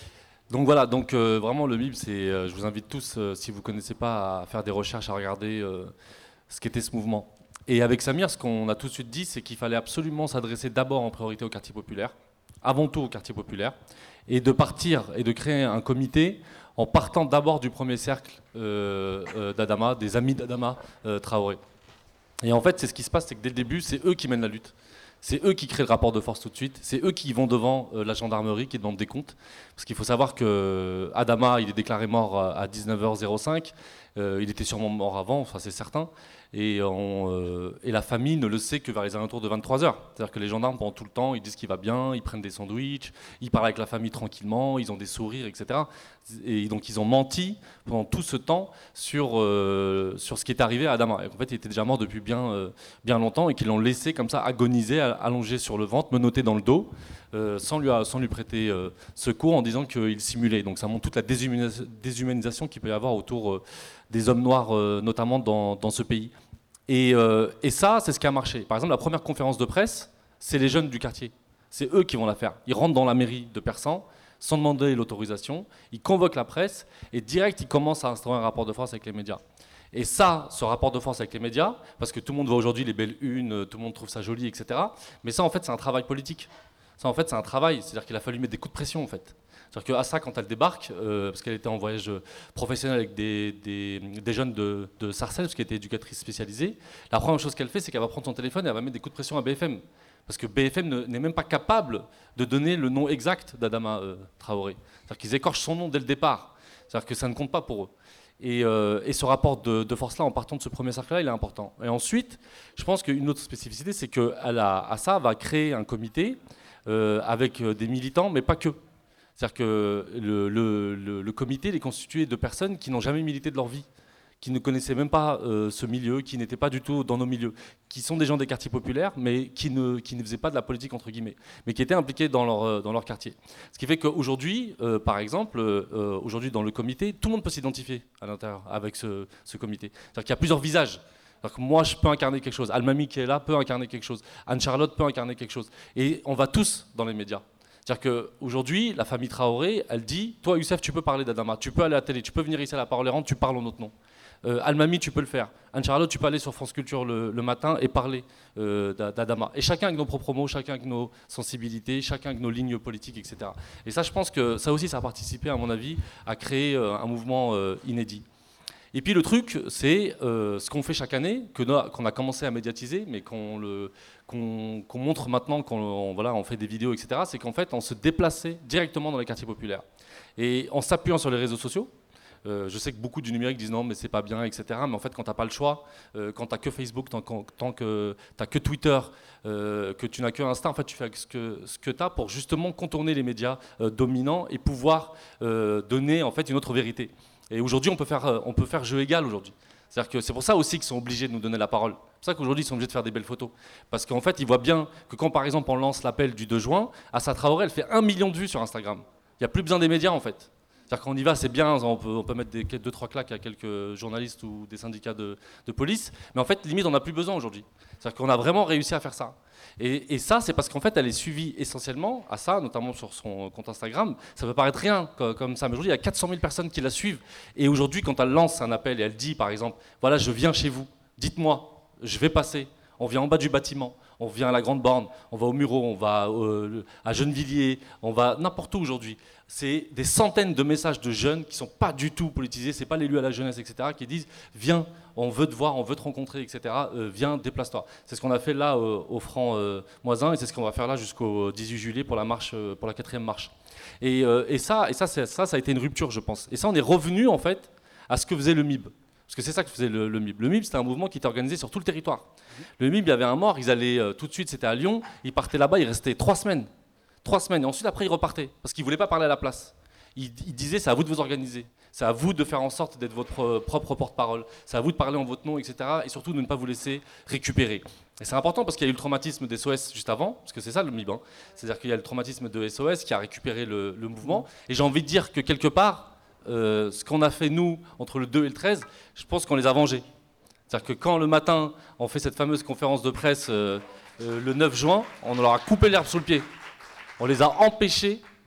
Donc voilà, donc euh, vraiment le M I B, c'est, euh, je vous invite tous, euh, si vous ne connaissez pas, à faire des recherches, à regarder euh, ce qu'était ce mouvement. Et avec Samir, ce qu'on a tout de suite dit, c'est qu'il fallait absolument s'adresser d'abord en priorité au quartier populaire, avant tout au quartier populaire, et de partir et de créer un comité en partant d'abord du premier cercle euh, euh, d'Adama, des amis d'Adama euh, Traoré. Et en fait, c'est ce qui se passe, c'est que dès le début, c'est eux qui mènent la lutte. C'est eux qui créent le rapport de force tout de suite. C'est eux qui vont devant euh, la gendarmerie, qui demandent des comptes. Parce qu'il faut savoir que Adama, il est déclaré mort à dix-neuf heures cinq. Euh, il était sûrement mort avant, enfin c'est certain. Et, on, euh, et la famille ne le sait que vers les alentours de vingt-trois heures. C'est-à-dire que les gendarmes, pendant tout le temps, ils disent qu'il va bien, ils prennent des sandwichs, ils parlent avec la famille tranquillement, ils ont des sourires, et cetera. Et donc ils ont menti pendant tout ce temps sur, euh, sur ce qui est arrivé à Adama. Et en fait, il était déjà mort depuis bien, euh, bien longtemps et qu'ils l'ont laissé comme ça agoniser, allongé sur le ventre, menotté dans le dos, euh, sans, lui, sans lui prêter euh, secours, en disant qu'il simulait. Donc ça montre toute la déshumanis- déshumanisation qu'il peut y avoir autour euh, des hommes noirs, euh, notamment dans, dans ce pays. Et, euh, et ça, c'est ce qui a marché. Par exemple, la première conférence de presse, c'est les jeunes du quartier. C'est eux qui vont la faire. Ils rentrent dans la mairie de Persan, sans demander l'autorisation, ils convoquent la presse, et direct, ils commencent à instaurer un rapport de force avec les médias. Et ça, ce rapport de force avec les médias, parce que tout le monde voit aujourd'hui les belles unes, tout le monde trouve ça joli, et cetera. Mais ça, en fait, c'est un travail politique. Ça, en fait, c'est un travail. C'est-à-dire qu'il a fallu mettre des coups de pression, en fait. C'est-à-dire qu'Assa, quand elle débarque, euh, parce qu'elle était en voyage professionnel avec des, des, des jeunes de, de Sarcelles, parce qu'elle était éducatrice spécialisée, la première chose qu'elle fait, c'est qu'elle va prendre son téléphone et elle va mettre des coups de pression à B F M. Parce que B F M ne, n'est même pas capable de donner le nom exact d'Adama euh, Traoré. C'est-à-dire qu'ils écorchent son nom dès le départ. C'est-à-dire que ça ne compte pas pour eux. Et, euh, et ce rapport de, de force-là, en partant de ce premier cercle-là, il est important. Et ensuite, je pense qu'une autre spécificité, c'est qu'Assa va créer un comité euh, avec des militants, mais pas que. C'est-à-dire que le, le, le, le comité est constitué de personnes qui n'ont jamais milité de leur vie, qui ne connaissaient même pas euh, ce milieu, qui n'étaient pas du tout dans nos milieux, qui sont des gens des quartiers populaires, mais qui ne, qui ne faisaient pas de la politique, entre guillemets, mais qui étaient impliqués dans leur, dans leur quartier. Ce qui fait qu'aujourd'hui, euh, par exemple, euh, aujourd'hui dans le comité, tout le monde peut s'identifier à l'intérieur avec ce, ce comité. C'est-à-dire qu'il y a plusieurs visages. C'est-à-dire que moi, je peux incarner quelque chose. Almami, qui est là, peut incarner quelque chose. Anne-Charlotte peut incarner quelque chose. Et on va tous dans les médias. C'est-à-dire qu'aujourd'hui, la famille Traoré, elle dit, toi Youssef, tu peux parler d'Adama, tu peux aller à la télé, tu peux venir ici à la Parole Errante, tu parles en notre nom. Euh, Almami, tu peux le faire. Anne-Charlotte, tu peux aller sur France Culture le, le matin et parler euh, d'Adama. Et chacun avec nos propres mots, chacun avec nos sensibilités, chacun avec nos lignes politiques, et cetera. Et ça, je pense que ça aussi, ça a participé, à mon avis, à créer euh, un mouvement euh, inédit. Et puis le truc, c'est euh, ce qu'on fait chaque année, que no- qu'on a commencé à médiatiser, mais qu'on, le, qu'on, qu'on montre maintenant, qu'on voilà, on fait des vidéos, et cetera, c'est qu'en fait, on se déplaçait directement dans les quartiers populaires. Et en s'appuyant sur les réseaux sociaux, euh, je sais que beaucoup du numérique disent non, mais c'est pas bien, et cetera. Mais en fait, quand tu n'as pas le choix, euh, quand tu n'as que Facebook, tant, tant que tu n'as que Twitter, euh, que tu n'as que Insta, en fait, tu fais ce que, ce que tu as pour justement contourner les médias euh, dominants et pouvoir euh, donner en fait une autre vérité. Et aujourd'hui, on peut faire, on peut faire jeu égal aujourd'hui. C'est-à-dire que c'est pour ça aussi qu'ils sont obligés de nous donner la parole. C'est pour ça qu'aujourd'hui, ils sont obligés de faire des belles photos. Parce qu'en fait, ils voient bien que quand, par exemple, on lance l'appel du deux juin, Assa Traoré, elle fait un million de vues sur Instagram. Il n'y a plus besoin des médias, en fait. C'est-à-dire qu'on y va, c'est bien, on peut, on peut mettre des, deux, trois claques à quelques journalistes ou des syndicats de, de police. Mais en fait, limite, on n'a plus besoin aujourd'hui. C'est-à-dire qu'on a vraiment réussi à faire ça. Et, et ça, c'est parce qu'en fait, elle est suivie essentiellement à ça, notamment sur son compte Instagram. Ça peut paraître rien comme ça, mais aujourd'hui, il y a quatre cent mille personnes qui la suivent. Et aujourd'hui, quand elle lance un appel et elle dit, par exemple, voilà, je viens chez vous, dites-moi, je vais passer. On vient en bas du bâtiment, on vient à la Grande Borne, on va au Muro, on va euh, à Gennevilliers, on va n'importe où aujourd'hui. C'est des centaines de messages de jeunes qui ne sont pas du tout politisés, c'est pas l'élu à la jeunesse, et cetera, qui disent viens, on veut te voir, on veut te rencontrer, et cetera. Euh, viens, déplace-toi. C'est ce qu'on a fait là euh, au Franc euh, Moisin et c'est ce qu'on va faire là jusqu'au dix-huit juillet pour la marche, euh, pour la quatrième marche. Et, euh, et, ça, et ça, ça, ça, ça a été une rupture, je pense. Et ça, on est revenu en fait à ce que faisait le M I B. Parce que c'est ça que faisait le, le M I B. Le M I B, c'était un mouvement qui était organisé sur tout le territoire. Le M I B, il y avait un mort, ils allaient euh, tout de suite, c'était à Lyon, ils partaient là-bas, ils restaient trois semaines. Trois semaines. Et ensuite, après, ils repartaient. Parce qu'ils ne voulaient pas parler à la place. Ils, ils disaient, c'est à vous de vous organiser. C'est à vous de faire en sorte d'être votre propre porte-parole. C'est à vous de parler en votre nom, et cetera. Et surtout, de ne pas vous laisser récupérer. Et c'est important parce qu'il y a eu le traumatisme des S O S juste avant, parce que c'est ça le M I B. Hein. C'est-à-dire qu'il y a le traumatisme de S O S qui a récupéré le, le mouvement. Et j'ai envie de dire que quelque part, Euh, ce qu'on a fait nous entre le deux et le treize, je pense qu'on les a vengés. C'est-à-dire que quand le matin on fait cette fameuse conférence de presse euh, euh, le neuf juin, on leur a coupé l'herbe sous le pied. On les a empêchés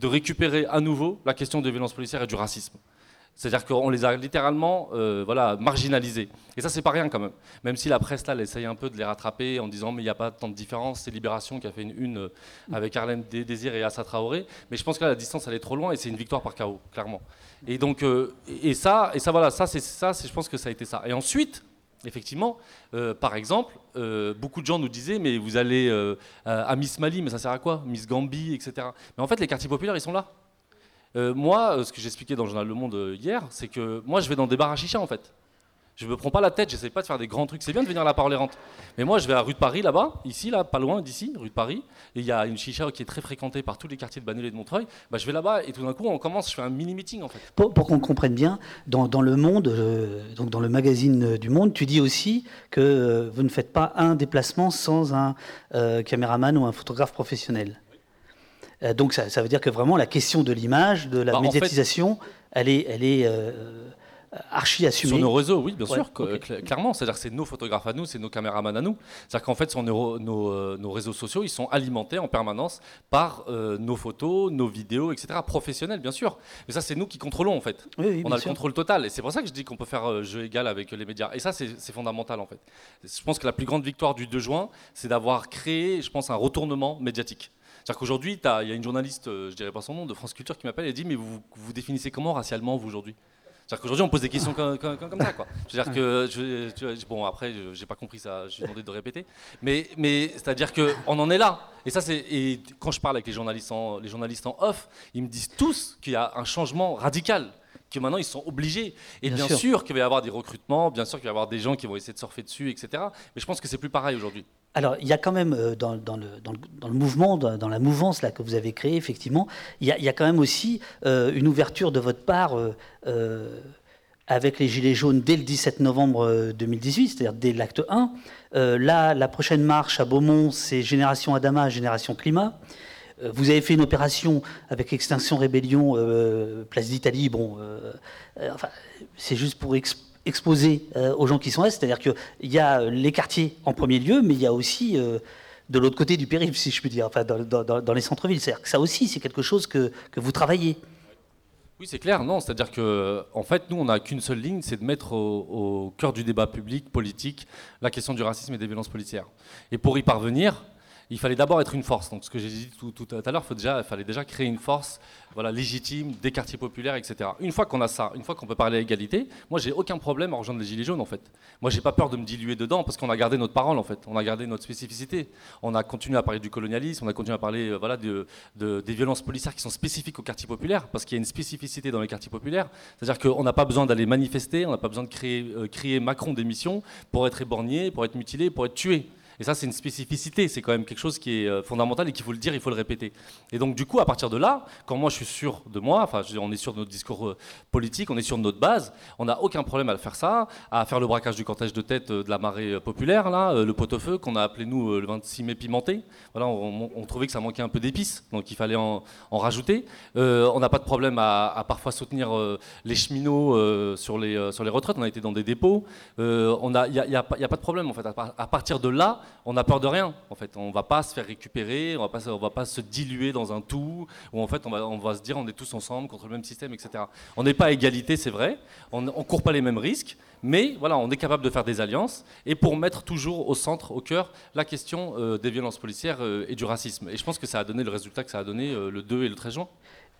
de récupérer à nouveau la question des violences policières et du racisme. C'est-à-dire qu'on les a littéralement euh, voilà, marginalisés. Et ça, c'est pas rien quand même. Même si la presse, là, elle essaye un peu de les rattraper en disant mais il n'y a pas tant de différence. C'est Libération qui a fait une une euh, avec Harlem Désir et Assa Traoré. Mais je pense que là, la distance, elle est trop loin et c'est une victoire par K O, clairement. Et donc, euh, et ça, et ça, voilà, ça, c'est ça, c'est, je pense que ça a été ça. Et ensuite, effectivement, euh, par exemple, euh, beaucoup de gens nous disaient mais vous allez euh, à Miss Mali, mais ça sert à quoi? Miss Gambie, et cetera. Mais en fait, les quartiers populaires, ils sont là. Euh, moi, euh, ce que j'expliquais dans le journal Le Monde euh, hier, c'est que moi, je vais dans des bars à chicha, en fait. Je me prends pas la tête, j'essaie pas de faire des grands trucs. C'est bien de venir à la Parole errante. Mais moi, je vais à rue de Paris, là-bas, ici, là, pas loin d'ici, rue de Paris. Et il y a une chicha qui est très fréquentée par tous les quartiers de Bagnolet et de Montreuil. Bah, je vais là-bas et tout d'un coup, on commence, je fais un mini-meeting, en fait. Pour, pour qu'on comprenne bien, dans, dans Le Monde, euh, donc dans le magazine du Monde, tu dis aussi que euh, vous ne faites pas un déplacement sans un euh, caméraman ou un photographe professionnel. Euh, donc ça, ça veut dire que vraiment la question de l'image, de la Bah, médiatisation, en fait, elle est, elle est euh, archi assumée. Sur nos réseaux, oui, bien ouais, sûr, okay. cl- clairement. C'est-à-dire que c'est nos photographes à nous, c'est nos caméramans à nous. C'est-à-dire qu'en fait, sur nos, nos, nos réseaux sociaux, ils sont alimentés en permanence par euh, nos photos, nos vidéos, et cetera. Professionnels, bien sûr. Mais ça, c'est nous qui contrôlons, en fait. Oui, oui, on a sûr. le contrôle total. Et c'est pour ça que je dis qu'on peut faire euh, jeu égal avec les médias. Et ça, c'est, c'est fondamental, en fait. Je pense que la plus grande victoire du deux juin, c'est d'avoir créé, je pense, un retournement médiatique. C'est-à-dire qu'aujourd'hui, il y a une journaliste, euh, je ne dirais pas son nom, de France Culture qui m'appelle et dit « Mais vous vous définissez comment racialement, vous, aujourd'hui ?» C'est-à-dire qu'aujourd'hui, on pose des questions comme, comme, comme ça, quoi. C'est-à-dire que, je, je, bon, après, je n'ai pas compris ça, je lui ai demandé de répéter. Mais, mais c'est-à-dire qu'on en est là. Et ça, c'est, et quand je parle avec les journalistes, en, les journalistes en off, ils me disent tous qu'il y a un changement radical, que maintenant, ils sont obligés. Et bien, bien sûr. sûr qu'il va y avoir des recrutements, bien sûr qu'il va y avoir des gens qui vont essayer de surfer dessus, et cetera. Mais je pense que c'est plus pareil aujourd'hui. Alors, il y a quand même, euh, dans, dans, le, dans, le, dans le mouvement, dans, dans la mouvance là, que vous avez créée, effectivement, il y a, il y a quand même aussi euh, une ouverture de votre part euh, euh, avec les Gilets jaunes dès le dix-sept novembre deux mille dix-huit, c'est-à-dire dès l'acte un. Euh, là, la prochaine marche à Beaumont, c'est Génération Adama, Génération Climat. Euh, vous avez fait une opération avec Extinction Rébellion, euh, Place d'Italie. Bon, euh, euh, enfin, c'est juste pour expliquer. Exposé euh, aux gens qui sont là, c'est-à-dire qu'il y a les quartiers en premier lieu, mais il y a aussi euh, de l'autre côté du périph', si je puis dire, enfin, dans, dans, dans les centres-villes. C'est-à-dire que ça aussi, c'est quelque chose que, que vous travaillez. Oui, c'est clair, non, c'est-à-dire que, en fait, nous, on n'a qu'une seule ligne, c'est de mettre au, au cœur du débat public, politique, la question du racisme et des violences policières. Et pour y parvenir, il fallait d'abord être une force. Donc, ce que j'ai dit tout, tout à l'heure, il déjà, fallait déjà créer une force voilà, légitime des quartiers populaires, et cetera. Une fois qu'on a ça, une fois qu'on peut parler à égalité, moi, j'ai aucun problème à rejoindre les Gilets jaunes, en fait. Moi, j'ai pas peur de me diluer dedans parce qu'on a gardé notre parole, en fait. On a gardé notre spécificité. On a continué à parler du colonialisme, on a continué à parler euh, voilà, de, de, des violences policières qui sont spécifiques aux quartiers populaires parce qu'il y a une spécificité dans les quartiers populaires. C'est-à-dire qu'on n'a pas besoin d'aller manifester, on n'a pas besoin de créer, euh, crier Macron démission pour être éborgné, pour être mutilé, pour être tué. Et ça, c'est une spécificité, c'est quand même quelque chose qui est fondamental et qu'il faut le dire, il faut le répéter. Et donc, du coup, à partir de là, quand moi je suis sûr de moi, enfin, on est sûr de notre discours politique, on est sûr de notre base, on n'a aucun problème à faire ça, à faire le braquage du cortège de tête de la marée populaire, là, le pot-au-feu qu'on a appelé nous le vingt-six mai pimenté. Voilà, on, on, on trouvait que ça manquait un peu d'épices, donc il fallait en, en rajouter. Euh, on n'a pas de problème à, à parfois soutenir euh, les cheminots euh, sur, les, euh, sur les retraites. On a été dans des dépôts. Euh, il n'y a, y a, y a pas de problème en fait. À, à partir de là, on n'a peur de rien, en fait. On ne va pas se faire récupérer, on ne va pas se diluer dans un tout, où en fait on va, on va se dire on est tous ensemble contre le même système, et cetera. On n'est pas à égalité, c'est vrai, on ne court pas les mêmes risques, mais voilà, on est capable de faire des alliances, et pour mettre toujours au centre, au cœur, la question euh, des violences policières euh, et du racisme. Et je pense que ça a donné le résultat que ça a donné euh, le deux et le treize juin.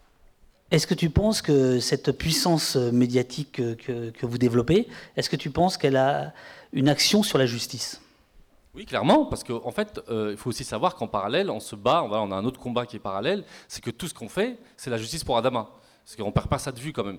Est-ce que tu penses que cette puissance médiatique que, que, que vous développez, est-ce que tu penses qu'elle a une action sur la justice ? Oui, clairement, parce qu'en en fait, euh, il faut aussi savoir qu'en parallèle, on se bat, on, voilà, on a un autre combat qui est parallèle, c'est que tout ce qu'on fait, c'est la justice pour Adama. Parce qu'on ne perd pas ça de vue quand même.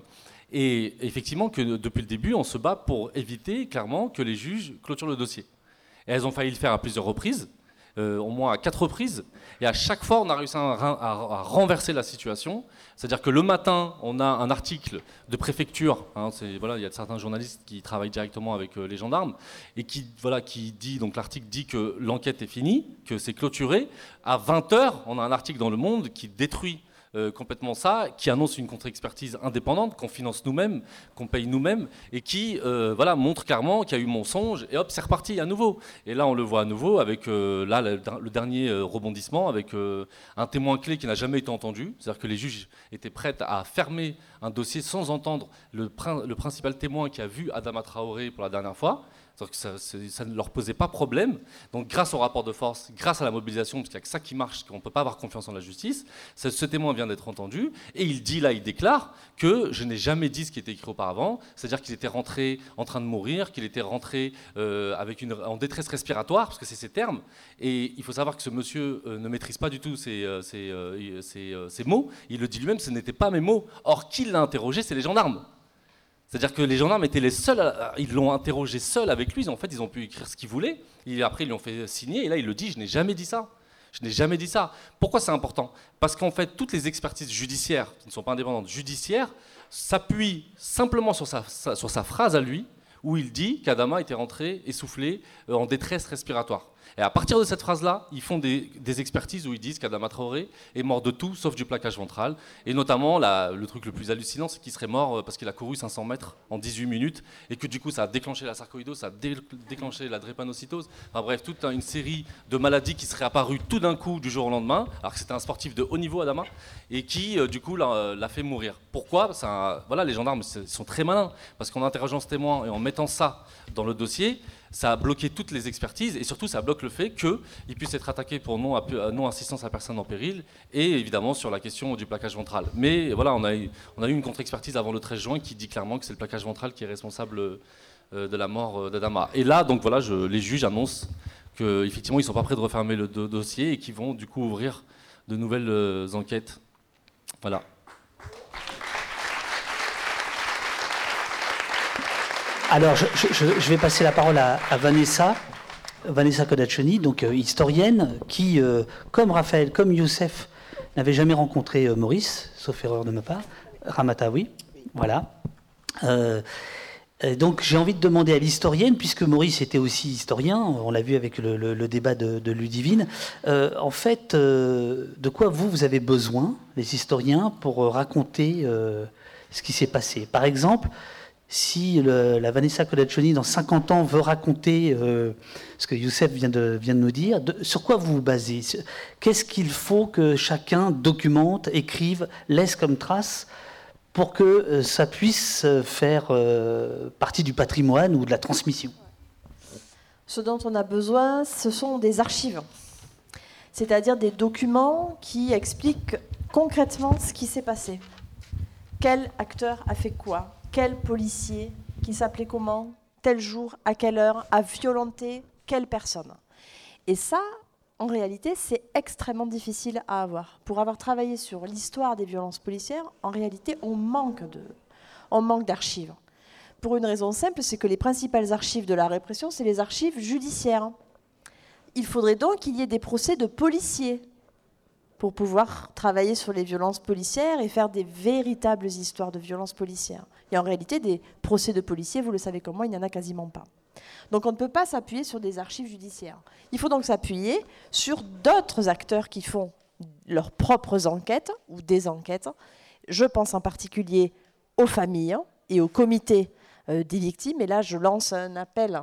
Et effectivement, que depuis le début, on se bat pour éviter clairement que les juges clôturent le dossier. Et elles ont failli le faire à plusieurs reprises, euh, au moins à quatre reprises, et à chaque fois, on a réussi à, à, à renverser la situation. C'est-à-dire que le matin, on a un article de préfecture, hein, c'est, voilà, il y a certains journalistes qui travaillent directement avec euh, les gendarmes, et qui, voilà, qui dit, donc l'article dit que l'enquête est finie, que c'est clôturé. À vingt heures, on a un article dans Le Monde qui détruit euh, complètement ça, qui annonce une contre-expertise indépendante qu'on finance nous-mêmes, qu'on paye nous-mêmes, et qui euh, voilà, montre clairement qu'il y a eu mensonge, et hop, c'est reparti à nouveau. Et là, on le voit à nouveau avec euh, là, le, le dernier euh, rebondissement, avec euh, un témoin clé qui n'a jamais été entendu, c'est-à-dire que les juges étaient prêts à fermer un dossier sans entendre le, le principal témoin qui a vu Adama Traoré pour la dernière fois. Que ça, ça ne leur posait pas problème. Donc grâce au rapport de force, grâce à la mobilisation, parce qu'il n'y a que ça qui marche, qu'on ne peut pas avoir confiance en la justice, ce, ce témoin vient d'être entendu, et il dit là, il déclare que je n'ai jamais dit ce qui était écrit auparavant, c'est-à-dire qu'il était rentré en train de mourir, qu'il était rentré euh, avec une, en détresse respiratoire, parce que c'est ses termes, et il faut savoir que ce monsieur euh, ne maîtrise pas du tout ces, euh, ces, euh, ces, euh, ces mots, il le dit lui-même, ce n'étaient pas mes mots. Or, qui l'a interrogé, c'est les gendarmes. C'est-à-dire que les gendarmes étaient les seuls, à, ils l'ont interrogé seul avec lui, en fait ils ont pu écrire ce qu'ils voulaient, et après ils lui ont fait signer, et là il le dit, je n'ai jamais dit ça. Je n'ai jamais dit ça. Pourquoi c'est important? Parce qu'en fait, toutes les expertises judiciaires, qui ne sont pas indépendantes, judiciaires, s'appuient simplement sur sa, sa, sur sa phrase à lui, où il dit qu'Adama était rentré essoufflé, euh, en détresse respiratoire. Et à partir de cette phrase-là, ils font des, des expertises où ils disent qu'Adama Traoré est mort de tout, sauf du plaquage ventral. Et notamment, la, le truc le plus hallucinant, c'est qu'il serait mort parce qu'il a couru cinq cents mètres en dix-huit minutes, et que du coup, ça a déclenché la sarcoïdose, ça a dé, déclenché la drépanocytose. Enfin bref, toute une série de maladies qui seraient apparues tout d'un coup, du jour au lendemain, alors que c'était un sportif de haut niveau, Adama, et qui, euh, du coup, l'a, l'a fait mourir. Pourquoi? Ça, voilà, les gendarmes sont très malins, parce qu'en interrogeant ce témoin et en mettant ça dans le dossier, ça a bloqué toutes les expertises, et surtout ça bloque le fait qu'il puisse être attaqué pour non-assistance à personne en péril, et évidemment sur la question du plaquage ventral. Mais voilà, on a eu, on a eu une contre-expertise avant le treize juin qui dit clairement que c'est le plaquage ventral qui est responsable euh, de la mort d'Adama. Et là, donc voilà, je, les juges annoncent qu'effectivement ils ne sont pas prêts de refermer le do- dossier et qu'ils vont du coup ouvrir de nouvelles euh, enquêtes. Voilà. Alors, je, je, je vais passer la parole à, à Vanessa, Vanessa Kodacheni, donc euh, historienne, qui, euh, comme Raphaël, comme Youssef, n'avait jamais rencontré euh, Maurice, sauf erreur de ma part. Ramata, oui, voilà. Euh, donc, j'ai envie de demander à l'historienne, puisque Maurice était aussi historien, on l'a vu avec le, le, le débat de, de Ludivine, euh, en fait, euh, de quoi vous, vous avez besoin, les historiens, pour euh, raconter euh, ce qui s'est passé? Par exemple, si le, la Vanessa Kodacheni, dans cinquante ans, veut raconter euh, ce que Youssef vient de, vient de nous dire, de, sur quoi vous vous basez? Qu'est-ce qu'il faut que chacun documente, écrive, laisse comme trace pour que euh, ça puisse faire euh, partie du patrimoine ou de la transmission? Ce dont on a besoin, ce sont des archives, c'est-à-dire des documents qui expliquent concrètement ce qui s'est passé. Quel acteur a fait quoi? Quel policier, qui s'appelait comment, tel jour, à quelle heure, a violenté quelle personne. Et ça, en réalité, c'est extrêmement difficile à avoir. Pour avoir travaillé sur l'histoire des violences policières, en réalité, on manque de, on manque d'archives. Pour une raison simple, c'est que les principales archives de la répression, c'est les archives judiciaires. Il faudrait donc qu'il y ait des procès de policiers pour pouvoir travailler sur les violences policières et faire des véritables histoires de violences policières. Et en réalité, des procès de policiers, vous le savez comme moi, il n'y en a quasiment pas. Donc on ne peut pas s'appuyer sur des archives judiciaires. Il faut donc s'appuyer sur d'autres acteurs qui font leurs propres enquêtes ou des enquêtes. Je pense en particulier aux familles et aux comités euh, des victimes. Et là, je lance un appel.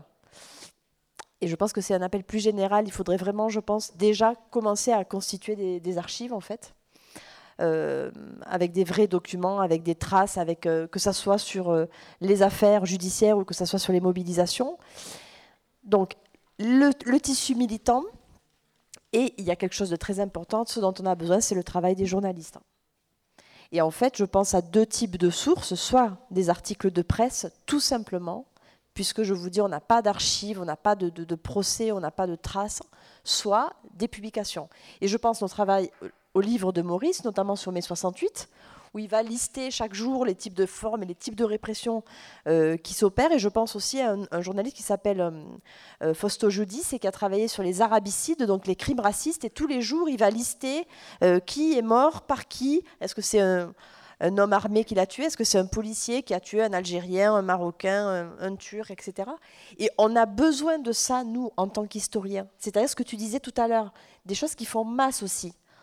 Et je pense que c'est un appel plus général. Il faudrait vraiment, je pense, déjà commencer à constituer des, des archives, en fait, euh, avec des vrais documents, avec des traces, avec, euh, que ça soit sur euh, les affaires judiciaires ou que ça soit sur les mobilisations. Donc, le, le tissu militant, et il y a quelque chose de très important, ce dont on a besoin, c'est le travail des journalistes. Et en fait, je pense à deux types de sources, soit des articles de presse, tout simplement, puisque je vous dis, on n'a pas d'archives, on n'a pas de, de, de procès, on n'a pas de traces, soit des publications. Et je pense au travail au livre de Maurice, notamment sur mai soixante-huit, où il va lister chaque jour les types de formes et les types de répression euh, qui s'opèrent. Et je pense aussi à un, un journaliste qui s'appelle euh, euh, Fausto Giudis et qui a travaillé sur les arabicides, donc les crimes racistes. Et tous les jours, il va lister euh, qui est mort, par qui. Est-ce que c'est un... un homme armé qui l'a tué? Est-ce que c'est un policier qui a tué un Algérien, un Marocain, un, un Turc, et cetera. Et on a besoin de ça, nous, en tant qu'historiens. C'est-à-dire ce que tu disais tout à l'heure, des choses qui font masse aussi.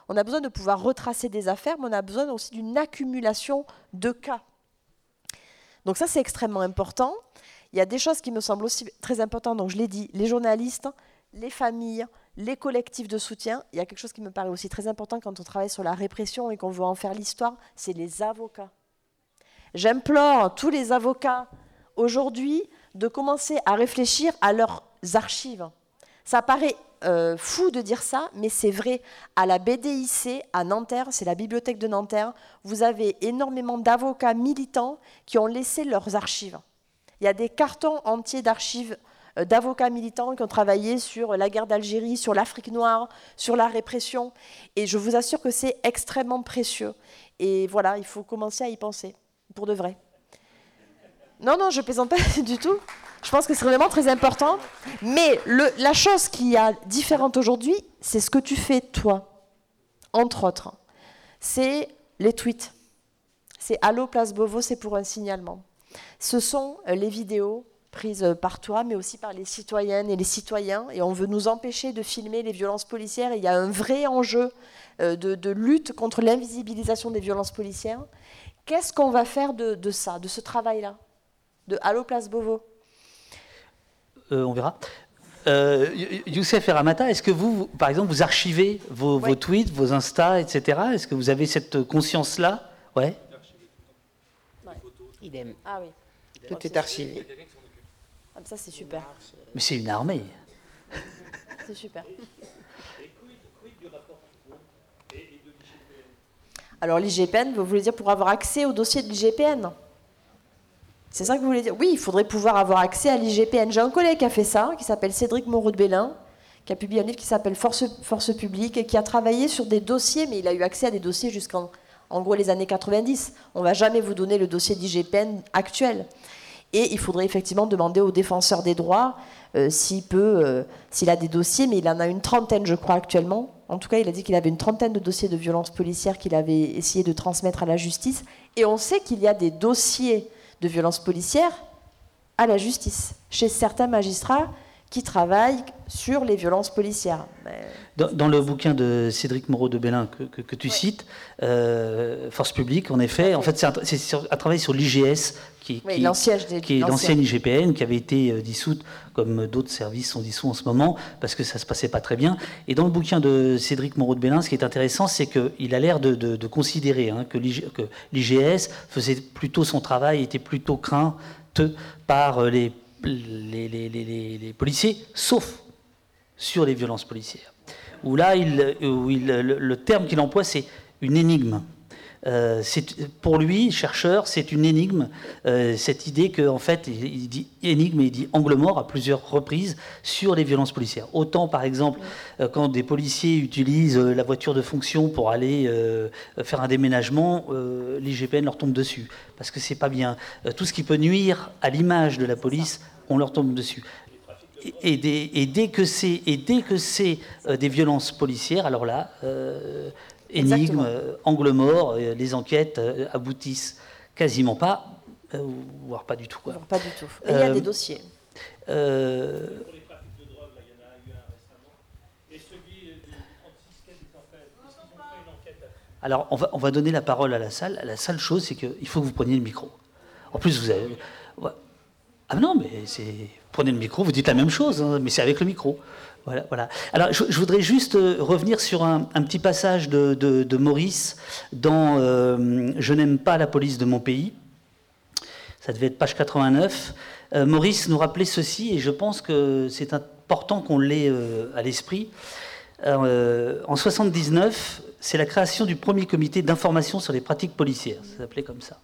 On a besoin de pouvoir retracer des affaires, mais on a besoin aussi d'une accumulation de cas. Donc ça, c'est extrêmement important. Il y a des choses qui me semblent aussi très importantes, donc je l'ai dit, les journalistes, les familles, les collectifs de soutien. Il y a quelque chose qui me paraît aussi très important quand on travaille sur la répression et qu'on veut en faire l'histoire, c'est les avocats. J'implore tous les avocats aujourd'hui de commencer à réfléchir à leurs archives. Ça paraît euh, fou de dire ça, mais c'est vrai. À la B D I C, à Nanterre, c'est la bibliothèque de Nanterre, vous avez énormément d'avocats militants qui ont laissé leurs archives. Il y a des cartons entiers d'archives euh, d'avocats militants qui ont travaillé sur la guerre d'Algérie, sur l'Afrique noire, sur la répression. Et je vous assure que c'est extrêmement précieux. Et voilà, il faut commencer à y penser, pour de vrai. Non, non, je ne plaisante pas du tout. Je pense que c'est vraiment très important. Mais le, la chose qui est différente aujourd'hui, c'est ce que tu fais, toi, entre autres. C'est les tweets. C'est « Allô, place Beauvau, c'est pour un signalement ». Ce sont les vidéos prises par toi, mais aussi par les citoyennes et les citoyens. Et on veut nous empêcher de filmer les violences policières. Et il y a un vrai enjeu de, de lutte contre l'invisibilisation des violences policières. Qu'est-ce qu'on va faire de, de ça, de ce travail-là, de Allô, place Beauvau? euh, On verra. Euh, Youssef et Ramata, est-ce que vous, vous, par exemple, vous archivez vos, ouais. vos tweets, vos Insta, et cetera. Est-ce que vous avez cette conscience-là? Ouais. Idem. Ah oui. Tout est archivé. Ah, ça, c'est super. Mais c'est une armée. C'est super. Alors, l'I G P N, vous voulez dire pour avoir accès au dossier de l'I G P N? C'est ça que vous voulez dire? Oui, il faudrait pouvoir avoir accès à l'I G P N. J'ai un collègue qui a fait ça, qui s'appelle Cédric Moreau de Bélin, qui a publié un livre qui s'appelle Force, Force publique, et qui a travaillé sur des dossiers, mais il a eu accès à des dossiers jusqu'en en gros les années quatre-vingt-dix. On ne va jamais vous donner le dossier d'I G P N actuel. Et il faudrait effectivement demander au défenseur des droits euh, s'il peut, euh, s'il a des dossiers, mais il en a une trentaine, je crois, actuellement. En tout cas, il a dit qu'il avait une trentaine de dossiers de violences policières qu'il avait essayé de transmettre à la justice. Et on sait qu'il y a des dossiers de violences policières à la justice, chez certains magistrats qui travaillent sur les violences policières. Mais... Dans, dans le bouquin de Cédric Moreau de Bélin que, que, que tu ouais. cites, euh, Force publique, en effet, en fait, c'est un, c'est un travail sur l'I G S, qui, oui, qui, des, qui est l'ancienne I G P N, qui avait été euh, dissoute, comme d'autres services sont dissous en ce moment, parce que ça ne se passait pas très bien. Et dans le bouquin de Cédric Moreau de Bélin, ce qui est intéressant, c'est qu'il a l'air de, de, de considérer hein, que l'I G S faisait plutôt son travail, était plutôt craint par les Les, les, les, les policiers, sauf sur les violences policières. Où là, il, où il, le, le terme qu'il emploie, c'est une énigme. Euh, pour lui, chercheur, c'est une énigme, euh, cette idée qu'en fait, il, il dit énigme et il dit angle mort à plusieurs reprises sur les violences policières. Autant, par exemple, euh, quand des policiers utilisent euh, la voiture de fonction pour aller euh, faire un déménagement, euh, l'I G P N leur tombe dessus, parce que c'est pas bien. Euh, tout ce qui peut nuire à l'image de la police, on leur tombe dessus. Et, et, des, et dès que c'est, et dès que c'est euh, des violences policières, alors là... Euh, énigme, euh, angle mort, euh, les enquêtes euh, aboutissent quasiment pas, euh, voire pas du tout. Quoi. Pas du tout. Et il y a euh, des dossiers. Euh, Pour les trafics de drogue, là, il y en a eu un récemment. Et celui du anti-système, ils ont fait une enquête. Alors, on va, on va donner la parole à la salle. La seule chose, c'est qu'il faut que vous preniez le micro. En plus, vous avez... Ouais. Ah non, mais c'est... Prenez le micro, vous dites la même chose, hein, mais c'est avec le micro. Voilà, voilà. Alors, je, je voudrais juste euh, revenir sur un, un petit passage de, de, de Maurice dans euh, « Je n'aime pas la police de mon pays ». Ça devait être page quatre-vingt-neuf. Euh, Maurice nous rappelait ceci, et je pense que c'est important qu'on l'ait euh, à l'esprit. Euh, en soixante-dix-neuf, c'est la création du premier comité d'information sur les pratiques policières. Ça s'appelait comme ça.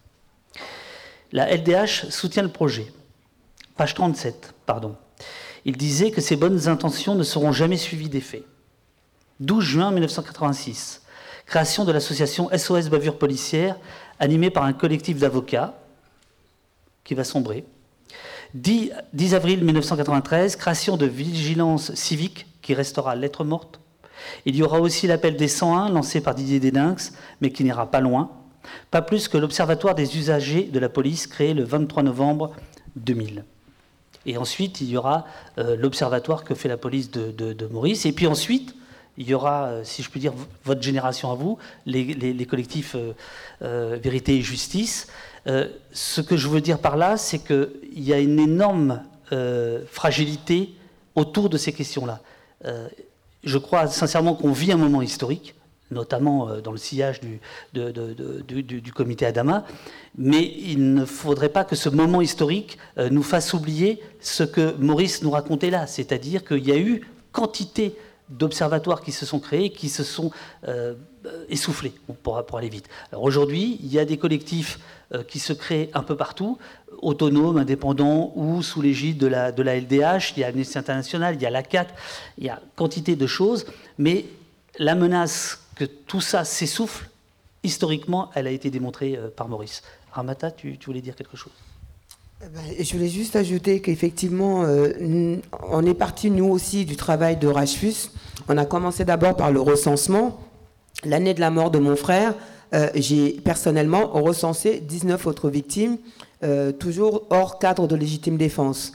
La L D H soutient le projet. Page trente-sept, pardon. Il disait que ces bonnes intentions ne seront jamais suivies d'effets. douze juin mille neuf cent quatre-vingt-six, création de l'association S O S Bavure Policière, animée par un collectif d'avocats, qui va sombrer. dix avril mille neuf cent quatre-vingt-treize, création de Vigilance Civique, qui restera lettre morte. Il y aura aussi l'appel des cent un, lancé par Didier Desdinx, mais qui n'ira pas loin. Pas plus que l'Observatoire des usagers de la police, créé le vingt-trois novembre deux mille. Et ensuite, il y aura euh, l'observatoire que fait la police de, de, de Maurice. Et puis ensuite, il y aura, euh, si je puis dire, v- votre génération à vous, les, les- les collectifs euh, euh, Vérité et Justice. Euh, ce que je veux dire par là, c'est qu'il y a une énorme euh, fragilité autour de ces questions-là. Euh, je crois sincèrement qu'on vit un moment historique, notamment euh, dans le sillage du, de- de- de- du- du- du comité Adama, mais il ne faudrait pas que ce moment historique euh, nous fasse oublier ce que Maurice nous racontait là, c'est-à-dire qu'il y a eu quantité d'observatoires qui se sont créés, qui se sont euh, essoufflés, pour, pour aller vite. Alors aujourd'hui, il y a des collectifs euh, qui se créent un peu partout, autonomes, indépendants ou sous l'égide de la, de la L D H, il y a Amnesty International, il y a l'A C A T, il y a quantité de choses, mais la menace que tout ça s'essouffle, historiquement, elle a été démontrée euh, par Maurice. Ramata, tu, tu voulais dire quelque chose ? Eh ben, je voulais juste ajouter qu'effectivement, euh, on est parti, nous aussi, du travail de Rachfus. On a commencé d'abord par le recensement. L'année de la mort de mon frère, euh, j'ai personnellement recensé dix-neuf autres victimes, euh, toujours hors cadre de légitime défense.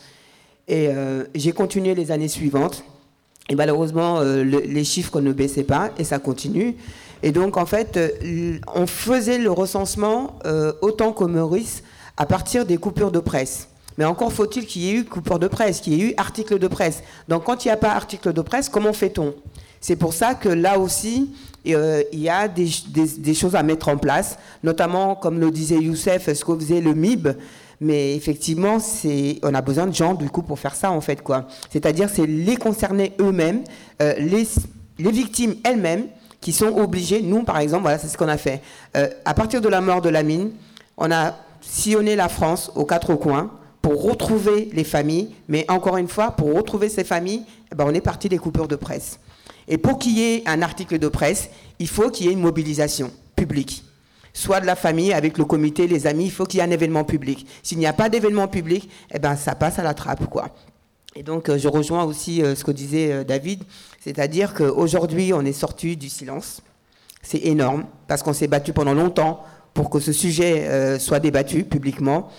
Et euh, j'ai continué les années suivantes. Et malheureusement, euh, le, les chiffres ne baissaient pas, et ça continue. Et donc, en fait, euh, on faisait le recensement euh, autant que Maurice, à partir des coupures de presse. Mais encore faut-il qu'il y ait eu coupure de presse, qu'il y ait eu article de presse. Donc quand il n'y a pas article de presse, comment fait-on ? C'est pour ça que là aussi, euh, il y a des, des, des choses à mettre en place, notamment, comme le disait Youssef, ce que faisait le M I B. Mais effectivement, c'est, on a besoin de gens, du coup, pour faire ça, en fait, quoi. C'est-à-dire, c'est les concernés eux-mêmes, euh, les, les victimes elles-mêmes, qui sont obligées, nous, par exemple, voilà, c'est ce qu'on a fait. Euh, à partir de la mort de Lamine, on a sillonner la France aux quatre coins pour retrouver les familles, mais encore une fois, pour retrouver ces familles, eh ben, on est parti des coupures de presse. Et pour qu'il y ait un article de presse, il faut qu'il y ait une mobilisation publique. Soit de la famille, avec le comité, les amis, il faut qu'il y ait un événement public. S'il n'y a pas d'événement public, eh ben, ça passe à la trappe, quoi. Et donc, euh, je rejoins aussi euh, ce que disait euh, David, c'est-à-dire qu'aujourd'hui, on est sorti du silence. C'est énorme, parce qu'on s'est battu pendant longtemps pour que ce sujet euh, soit débattu publiquement.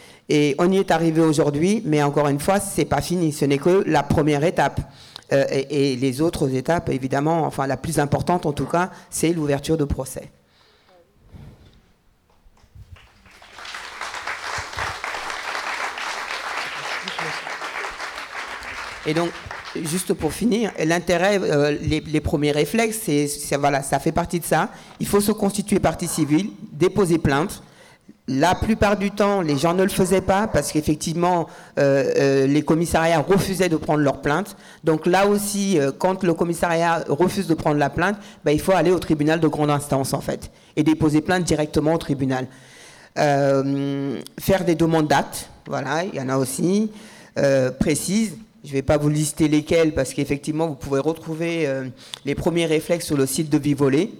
Et on y est arrivé aujourd'hui, mais encore une fois, ce n'est pas fini. Ce n'est que la première étape. Euh, et, et les autres étapes, évidemment, enfin la plus importante en tout cas, c'est l'ouverture de procès. Et donc, juste pour finir, l'intérêt, euh, les, les premiers réflexes, c'est, c'est, voilà, ça fait partie de ça. Il faut se constituer partie civile, déposer plainte. La plupart du temps, les gens ne le faisaient pas parce qu'effectivement, euh, euh, les commissariats refusaient de prendre leur plainte. Donc là aussi, euh, quand le commissariat refuse de prendre la plainte, ben, il faut aller au tribunal de grande instance, en fait, et déposer plainte directement au tribunal. Euh, faire des demandes d'actes, voilà, il y en a aussi, euh, précises. Je ne vais pas vous lister lesquels parce qu'effectivement, vous pouvez retrouver euh, les premiers réflexes sur le site de Vivolé.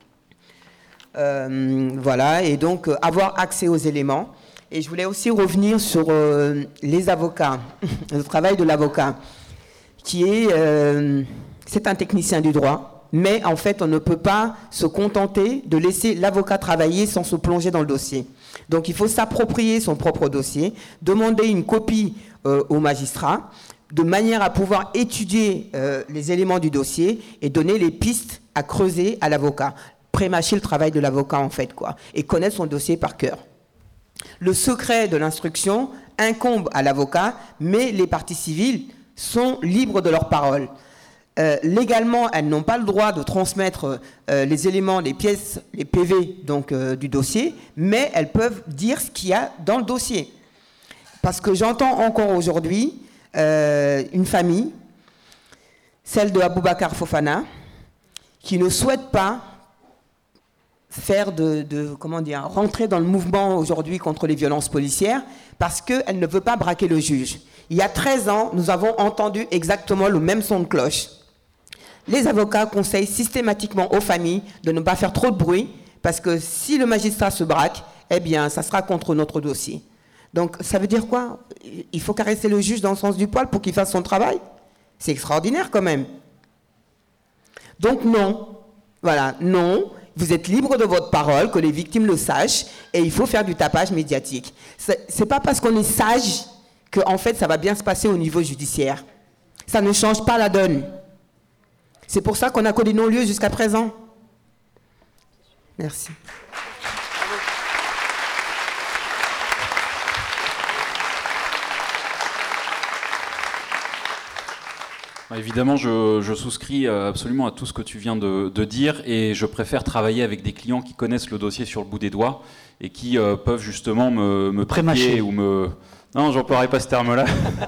Euh, voilà, et donc euh, avoir accès aux éléments. Et je voulais aussi revenir sur euh, les avocats, le travail de l'avocat, qui est, euh, c'est un technicien du droit, mais en fait, on ne peut pas se contenter de laisser l'avocat travailler sans se plonger dans le dossier. Donc, il faut s'approprier son propre dossier, demander une copie euh, au magistrat, de manière à pouvoir étudier euh, les éléments du dossier et donner les pistes à creuser à l'avocat. Prémâcher le travail de l'avocat, en fait, quoi, et connaître son dossier par cœur. Le secret de l'instruction incombe à l'avocat, mais les parties civiles sont libres de leur parole. Euh, légalement, elles n'ont pas le droit de transmettre euh, les éléments, les pièces, les P V donc, euh, du dossier, mais elles peuvent dire ce qu'il y a dans le dossier. Parce que j'entends encore aujourd'hui euh, une famille, celle de Aboubacar Fofana, qui ne souhaite pas faire de, de, comment dire, rentrer dans le mouvement aujourd'hui contre les violences policières parce qu'elle ne veut pas braquer le juge. Il y a treize ans, nous avons entendu exactement le même son de cloche. Les avocats conseillent systématiquement aux familles de ne pas faire trop de bruit parce que si le magistrat se braque, eh bien, ça sera contre notre dossier. Donc, ça veut dire quoi ? Il faut caresser le juge dans le sens du poil pour qu'il fasse son travail ? C'est extraordinaire quand même. Donc non, voilà, non. Vous êtes libre de votre parole, que les victimes le sachent, et il faut faire du tapage médiatique. C'est, c'est pas parce qu'on est sage que, en fait, ça va bien se passer au niveau judiciaire. Ça ne change pas la donne. C'est pour ça qu'on a collé non-lieu jusqu'à présent. Merci. Évidemment, je, je souscris absolument à tout ce que tu viens de, de dire et je préfère travailler avec des clients qui connaissent le dossier sur le bout des doigts et qui euh, peuvent justement me, me prier ou me... Non, j'emploierai pas ce terme-là.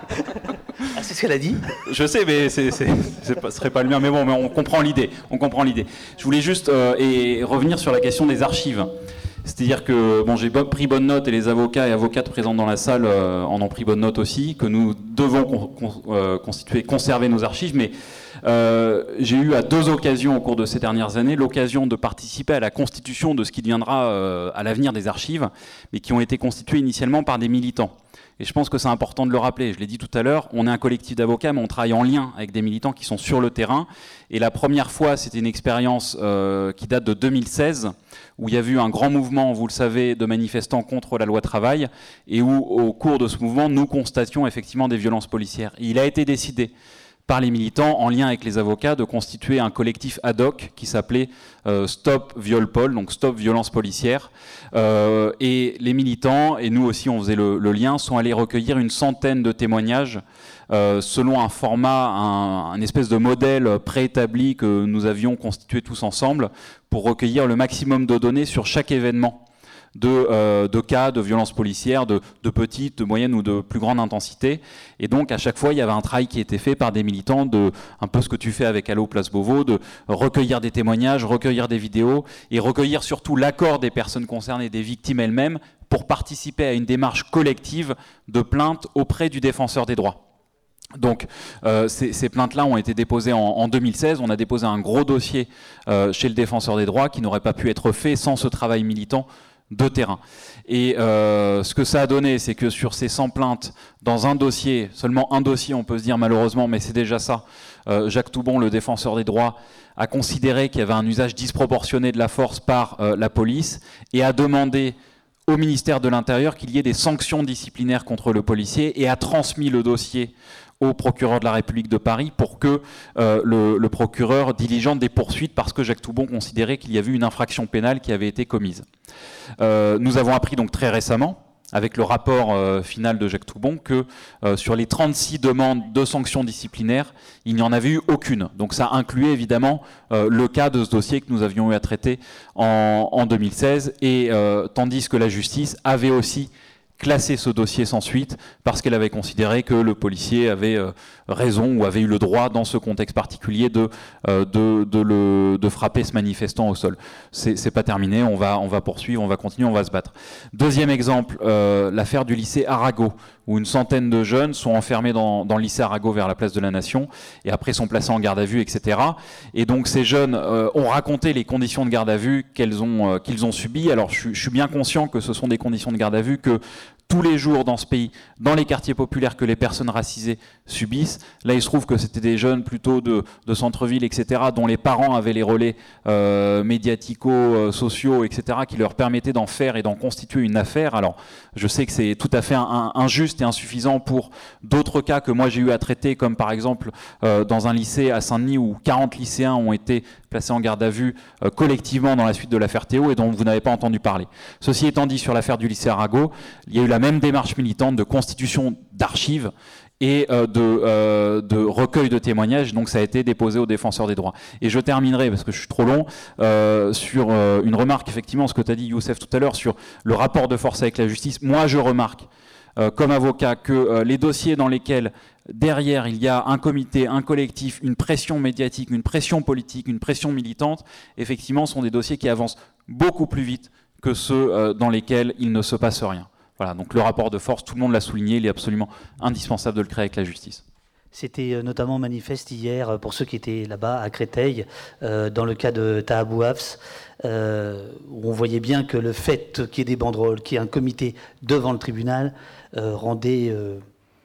Ah, c'est ce qu'elle a dit. Je sais, mais c'est, c'est, c'est pas, ce serait pas le mien. Mais bon, mais on comprend l'idée. On comprend l'idée. Je voulais juste euh, et revenir sur la question des archives. C'est-à-dire que bon, j'ai pris bonne note et les avocats et avocates présents dans la salle euh, en ont pris bonne note aussi, que nous devons con, con, euh, constituer, conserver nos archives. Mais euh, j'ai eu à deux occasions au cours de ces dernières années l'occasion de participer à la constitution de ce qui deviendra euh, à l'avenir des archives, mais qui ont été constituées initialement par des militants. Et je pense que c'est important de le rappeler. Je l'ai dit tout à l'heure, on est un collectif d'avocats, mais on travaille en lien avec des militants qui sont sur le terrain. Et la première fois, c'était une expérience euh, qui date de deux mille seize, où il y a eu un grand mouvement, vous le savez, de manifestants contre la loi travail, et où, au cours de ce mouvement, nous constations effectivement des violences policières. Et il a été décidé par les militants, en lien avec les avocats, de constituer un collectif ad hoc qui s'appelait euh, Stop Viol Pol, donc Stop Violence Policière. Euh, et les militants, et nous aussi on faisait le, le lien, sont allés recueillir une centaine de témoignages euh, selon un format, un, un espèce de modèle préétabli que nous avions constitué tous ensemble pour recueillir le maximum de données sur chaque événement. De, euh, de cas de violences policières, de, de petite, de moyenne ou de plus grande intensité. Et donc, à chaque fois, il y avait un travail qui était fait par des militants, de, un peu ce que tu fais avec Allo Place Beauvau, de recueillir des témoignages, recueillir des vidéos, et recueillir surtout l'accord des personnes concernées, des victimes elles-mêmes, pour participer à une démarche collective de plainte auprès du défenseur des droits. Donc euh, ces, ces plaintes-là ont été déposées en, en deux mille seize. On a déposé un gros dossier euh, chez le défenseur des droits qui n'aurait pas pu être fait sans ce travail militant de terrain. Et euh, ce que ça a donné, c'est que sur ces cent plaintes, dans un dossier, seulement un dossier, on peut se dire malheureusement, mais c'est déjà ça, euh, Jacques Toubon, le défenseur des droits, a considéré qu'il y avait un usage disproportionné de la force par euh, la police et a demandé au ministère de l'Intérieur qu'il y ait des sanctions disciplinaires contre le policier et a transmis le dossier au procureur de la République de Paris pour que euh, le, le procureur diligente des poursuites parce que Jacques Toubon considérait qu'il y avait une infraction pénale qui avait été commise. Euh, nous avons appris donc très récemment, avec le rapport euh, final de Jacques Toubon, que euh, sur les trente-six demandes de sanctions disciplinaires, il n'y en avait eu aucune. Donc ça incluait évidemment euh, le cas de ce dossier que nous avions eu à traiter en, en deux mille seize, et euh, tandis que la justice avait aussi classé ce dossier sans suite parce qu'elle avait considéré que le policier avait euh, raison ou avait eu le droit dans ce contexte particulier de, euh, de, de, le, de frapper ce manifestant au sol. C'est, c'est pas terminé, on va, on va poursuivre, on va continuer, on va se battre. Deuxième exemple, euh, l'affaire du lycée Arago, où une centaine de jeunes sont enfermés dans, dans le lycée Arago vers la place de la Nation et après sont placés en garde à vue, et cetera. Et donc ces jeunes euh, ont raconté les conditions de garde à vue qu'elles ont, euh, qu'ils ont subies. Alors je, je suis bien conscient que ce sont des conditions de garde à vue que tous les jours dans ce pays, dans les quartiers populaires, que les personnes racisées subissent. Là, il se trouve que c'était des jeunes plutôt de, de centre-ville, et cetera, dont les parents avaient les relais euh, médiatico-sociaux, et cetera, qui leur permettaient d'en faire et d'en constituer une affaire. Alors, je sais que c'est tout à fait un, un, injuste et insuffisant pour d'autres cas que moi j'ai eu à traiter, comme par exemple euh, dans un lycée à Saint-Denis où quarante lycéens ont été placés en garde à vue euh, collectivement dans la suite de l'affaire Théo et dont vous n'avez pas entendu parler. Ceci étant dit, sur l'affaire du lycée Arago, il y a eu la même démarche militante de constitution d'archives et euh, de, euh, de recueil de témoignages, donc ça a été déposé au défenseur des droits. Et je terminerai, parce que je suis trop long, euh, sur euh, une remarque, effectivement, ce que tu as dit, Youssef, tout à l'heure, sur le rapport de force avec la justice. Moi, je remarque, euh, comme avocat, que euh, les dossiers dans lesquels derrière il y a un comité, un collectif, une pression médiatique, une pression politique, une pression militante, effectivement, sont des dossiers qui avancent beaucoup plus vite que ceux euh, dans lesquels il ne se passe rien. Voilà, donc le rapport de force, tout le monde l'a souligné, il est absolument indispensable de le créer avec la justice. C'était notamment manifeste hier, pour ceux qui étaient là-bas, à Créteil, euh, dans le cas de Taha Bouhafs, euh, où on voyait bien que le fait qu'il y ait des banderoles, qu'il y ait un comité devant le tribunal, euh, rendait, euh,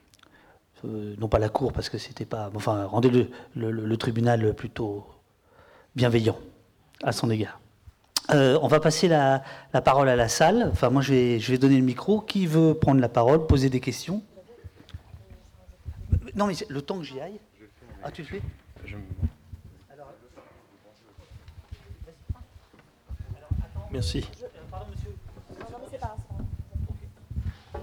euh, non pas la cour, parce que c'était pas... Enfin, rendait le, le, le tribunal plutôt bienveillant à son égard. Euh, on va passer la, la parole à la salle. Enfin, moi, je vais, je vais donner le micro. Qui veut prendre la parole, poser des questions? Non, mais le temps que j'y aille. Ah, tu le fais? Je... Alors, Merci. Je, euh, pardon, monsieur. Non, non, mais c'est pas grave.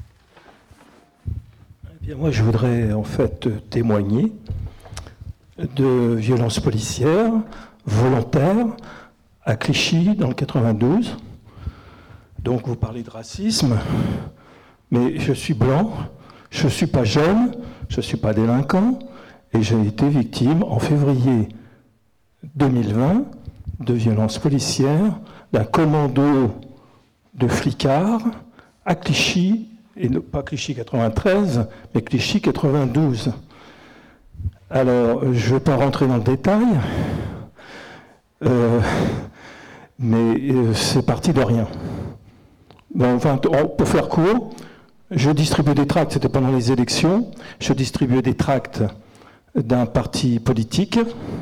Eh bien, moi, je voudrais en fait témoigner de violences policières volontaires à Clichy dans le quatre-vingt-douze. Donc, vous parlez de racisme, mais je suis blanc, je ne suis pas jeune, je ne suis pas délinquant, et j'ai été victime en février deux mille vingt de violences policières d'un commando de flicards à Clichy, et non pas Clichy quatre-vingt-treize, mais Clichy quatre-vingt-douze. Alors, je ne vais pas rentrer dans le détail, euh, mais euh, c'est parti de rien. Bon, enfin, pour faire court, je distribuais des tracts, c'était pendant les élections, je distribuais des tracts d'un parti politique.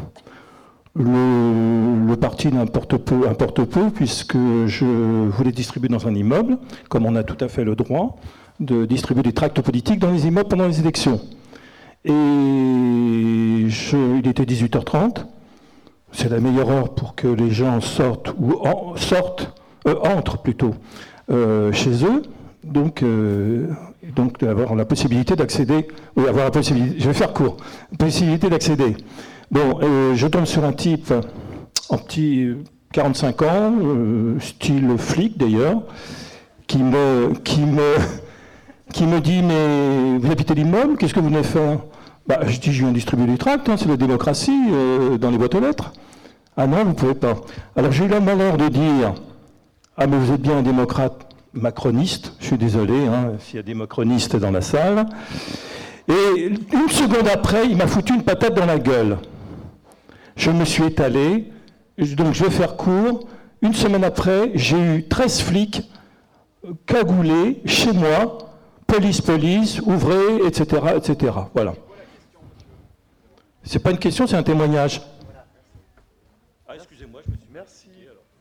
Le, le parti n'importe peu, importe peu, puisque je voulais distribuer dans un immeuble, comme on a tout à fait le droit de distribuer des tracts politiques dans les immeubles pendant les élections. Et je, il était dix-huit heures trente, c'est la meilleure heure pour que les gens sortent, ou en, sortent, euh, entrent plutôt, euh, chez eux, donc, euh, donc avoir la possibilité d'accéder, oui, avoir la possibilité, je vais faire court, possibilité d'accéder. Bon, euh, je tombe sur un type en petit quarante-cinq ans, euh, style flic d'ailleurs, qui me, qui, me, qui me dit « Mais vous habitez l'immeuble, qu'est-ce que vous venez faire ?» Bah, je dis « Je viens distribuer des tracts, hein, c'est la démocratie, euh, dans les boîtes aux lettres. » Ah non, vous ne pouvez pas. Alors j'ai eu le malheur de dire « Ah mais vous êtes bien un démocrate macroniste, je suis désolé hein, s'il y a des macronistes dans la salle. » Et une seconde après, il m'a foutu une patate dans la gueule. Je me suis étalé, donc je vais faire court. Une semaine après, j'ai eu treize flics cagoulés chez moi, police, police, ouvrez, et cetera, et cetera. Voilà. C'est pas une question, c'est un témoignage. Ah, excusez-moi, je me suis... Merci.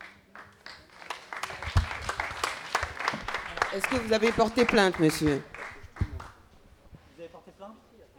Est-ce que vous avez porté plainte, monsieur? Vous avez porté plainte?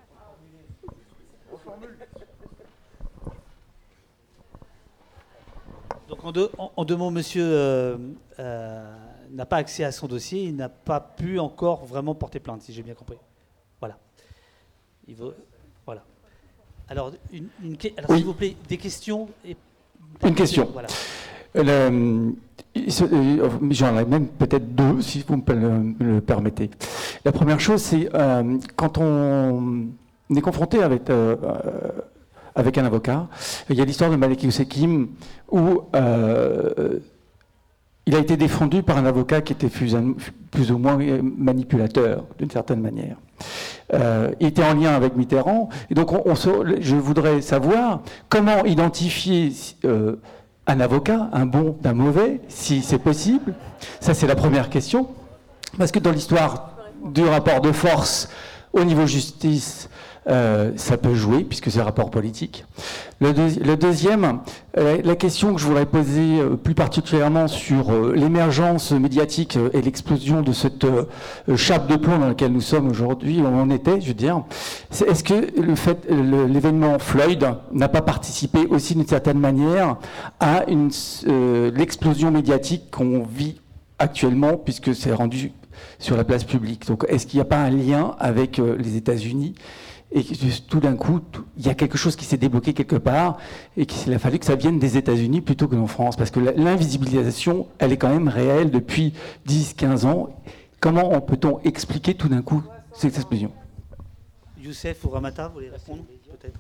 Donc en deux, en, en deux mots, monsieur euh, euh, n'a pas accès à son dossier, il n'a pas pu encore vraiment porter plainte, si j'ai bien compris. Voilà. Il veut, voilà. Alors, une, une, alors oui. S'il vous plaît, des questions et... Une question. Voilà. Le, j'en ai même peut-être deux, si vous me le, le permettez. La première chose, c'est euh, quand on est confronté avec... Euh, avec un avocat. Il y a l'histoire de Malek Youssekim où euh, il a été défendu par un avocat qui était plus, plus ou moins manipulateur, d'une certaine manière. Euh, il était en lien avec Mitterrand, et donc on, on, je voudrais savoir comment identifier euh, un avocat, un bon d'un mauvais, si c'est possible. Ça, c'est la première question. Parce que dans l'histoire du rapport de force au niveau justice, Euh, ça peut jouer, puisque c'est un rapport politique. Le, deux, le deuxième, euh, la question que je voudrais poser euh, plus particulièrement sur euh, l'émergence médiatique euh, et l'explosion de cette euh, chape de plomb dans laquelle nous sommes aujourd'hui, on en était, je veux dire, c'est, est-ce que le fait, le, l'événement Floyd n'a pas participé aussi d'une certaine manière à une, euh, l'explosion médiatique qu'on vit actuellement, puisque c'est rendu sur la place publique. Donc, est-ce qu'il n'y a pas un lien avec euh, les États-Unis ? Et tout d'un coup, il y a quelque chose qui s'est débloqué quelque part et qu'il a fallu que ça vienne des États-Unis plutôt que d'en France. Parce que l'invisibilisation, elle est quand même réelle depuis dix quinze ans. Comment peut-on expliquer tout d'un coup cette explosion? Youssef ou Ramata, vous voulez répondre peut-être?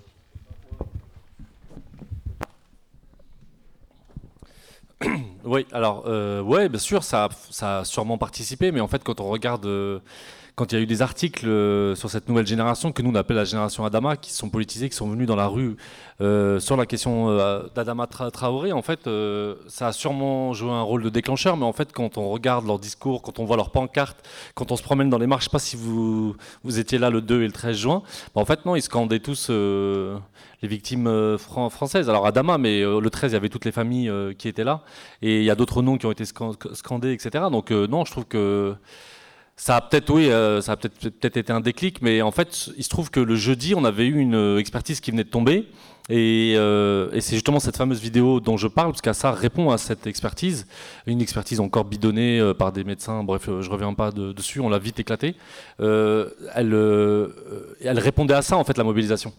Oui, alors, euh, ouais, bien sûr, ça, ça a sûrement participé, mais en fait, quand on regarde... Euh, Quand il y a eu des articles euh, sur cette nouvelle génération, que nous on appelle la génération Adama, qui sont politisés, qui sont venus dans la rue euh, sur la question euh, d'Adama Tra- Traoré, en fait, euh, ça a sûrement joué un rôle de déclencheur, mais en fait, quand on regarde leurs discours, quand on voit leurs pancartes, quand on se promène dans les marches, je ne sais pas si vous, vous étiez là le deux et le treize juin, bah, en fait, non, ils scandaient tous euh, les victimes euh, fran- françaises. Alors Adama, mais euh, le treize, il y avait toutes les familles euh, qui étaient là, et il y a d'autres noms qui ont été scan- scandés, et cetera. Donc euh, non, je trouve que... Ça a peut-être, oui, euh, ça a peut-être peut-être été un déclic, mais en fait, il se trouve que le jeudi, on avait eu une expertise qui venait de tomber, et, euh, et c'est justement cette fameuse vidéo dont je parle, parce qu'Assar répond à cette expertise, une expertise encore bidonnée euh, par des médecins. Bref, euh, je reviens pas de, dessus, on l'a vite éclaté. Euh, elle, euh, elle répondait à ça, en fait, la mobilisation.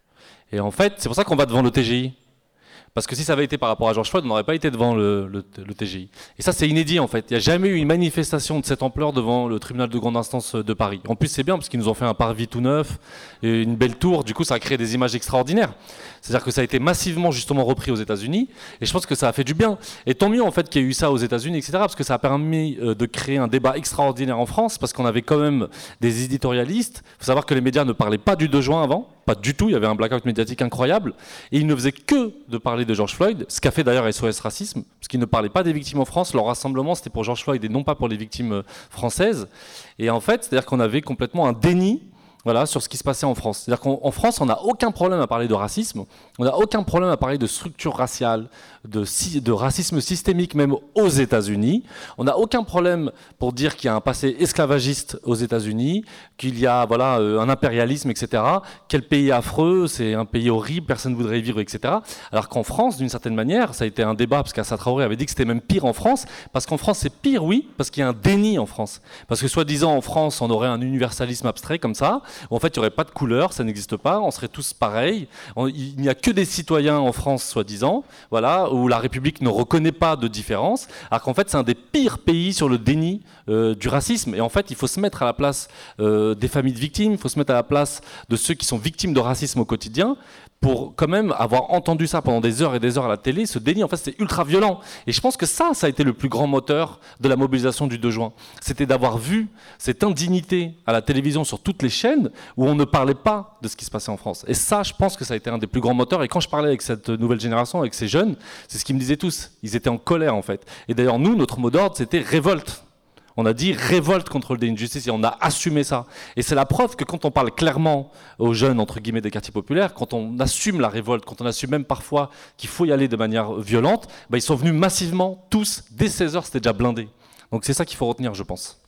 Et en fait, c'est pour ça qu'on va devant le T G I. Parce que si ça avait été par rapport à George Floyd, on n'aurait pas été devant le, le, le T G I. Et ça, c'est inédit, en fait. Il n'y a jamais eu une manifestation de cette ampleur devant le tribunal de grande instance de Paris. En plus, c'est bien, parce qu'ils nous ont fait un parvis tout neuf, et une belle tour. Du coup, ça a créé des images extraordinaires. C'est-à-dire que ça a été massivement, justement, repris aux États-Unis. Et je pense que ça a fait du bien. Et tant mieux, en fait, qu'il y ait eu ça aux États-Unis, et cetera. Parce que ça a permis de créer un débat extraordinaire en France, parce qu'on avait quand même des éditorialistes. Il faut savoir que les médias ne parlaient pas du deux juin avant. Pas du tout, il y avait un blackout médiatique incroyable. Et ils ne faisaient que de parler de George Floyd, ce qu'a fait d'ailleurs S O S Racisme, parce qu'ils ne parlaient pas des victimes en France. Leur rassemblement, c'était pour George Floyd et non pas pour les victimes françaises. Et en fait, c'est-à-dire qu'on avait complètement un déni, voilà, sur ce qui se passait en France. C'est-à-dire qu'en France, on n'a aucun problème à parler de racisme, on n'a aucun problème à parler de structure raciale, de, de racisme systémique même aux États-Unis. On n'a aucun problème pour dire qu'il y a un passé esclavagiste aux États-Unis, qu'il y a voilà, un impérialisme, et cetera. Quel pays affreux, c'est un pays horrible, personne ne voudrait y vivre, et cetera. Alors qu'en France, d'une certaine manière, ça a été un débat, parce qu'Assa Traoré avait dit que c'était même pire en France, parce qu'en France c'est pire, oui, parce qu'il y a un déni en France. Parce que soi-disant en France, on aurait un universalisme abstrait comme ça, où en fait il n'y aurait pas de couleur, ça n'existe pas, on serait tous pareils. Il n'y a que des citoyens en France, soi-disant, voilà, où la République ne reconnaît pas de différence, alors qu'en fait c'est un des pires pays sur le déni euh, du racisme. Et en fait il faut se mettre à la place euh, des familles de victimes, il faut se mettre à la place de ceux qui sont victimes de racisme au quotidien, pour quand même avoir entendu ça pendant des heures et des heures à la télé, ce déni, en fait, c'était ultra violent. Et je pense que ça, ça a été le plus grand moteur de la mobilisation du deux juin. C'était d'avoir vu cette indignité à la télévision sur toutes les chaînes où on ne parlait pas de ce qui se passait en France. Et ça, je pense que ça a été un des plus grands moteurs. Et quand je parlais avec cette nouvelle génération, avec ces jeunes, c'est ce qu'ils me disaient tous. Ils étaient en colère, en fait. Et d'ailleurs, nous, notre mot d'ordre, c'était révolte. On a dit révolte contre le déni de justice et on a assumé ça. Et c'est la preuve que quand on parle clairement aux jeunes, entre guillemets, des quartiers populaires, quand on assume la révolte, quand on assume même parfois qu'il faut y aller de manière violente, bah ils sont venus massivement, tous, dès seize heures, c'était déjà blindé. Donc c'est ça qu'il faut retenir, je pense.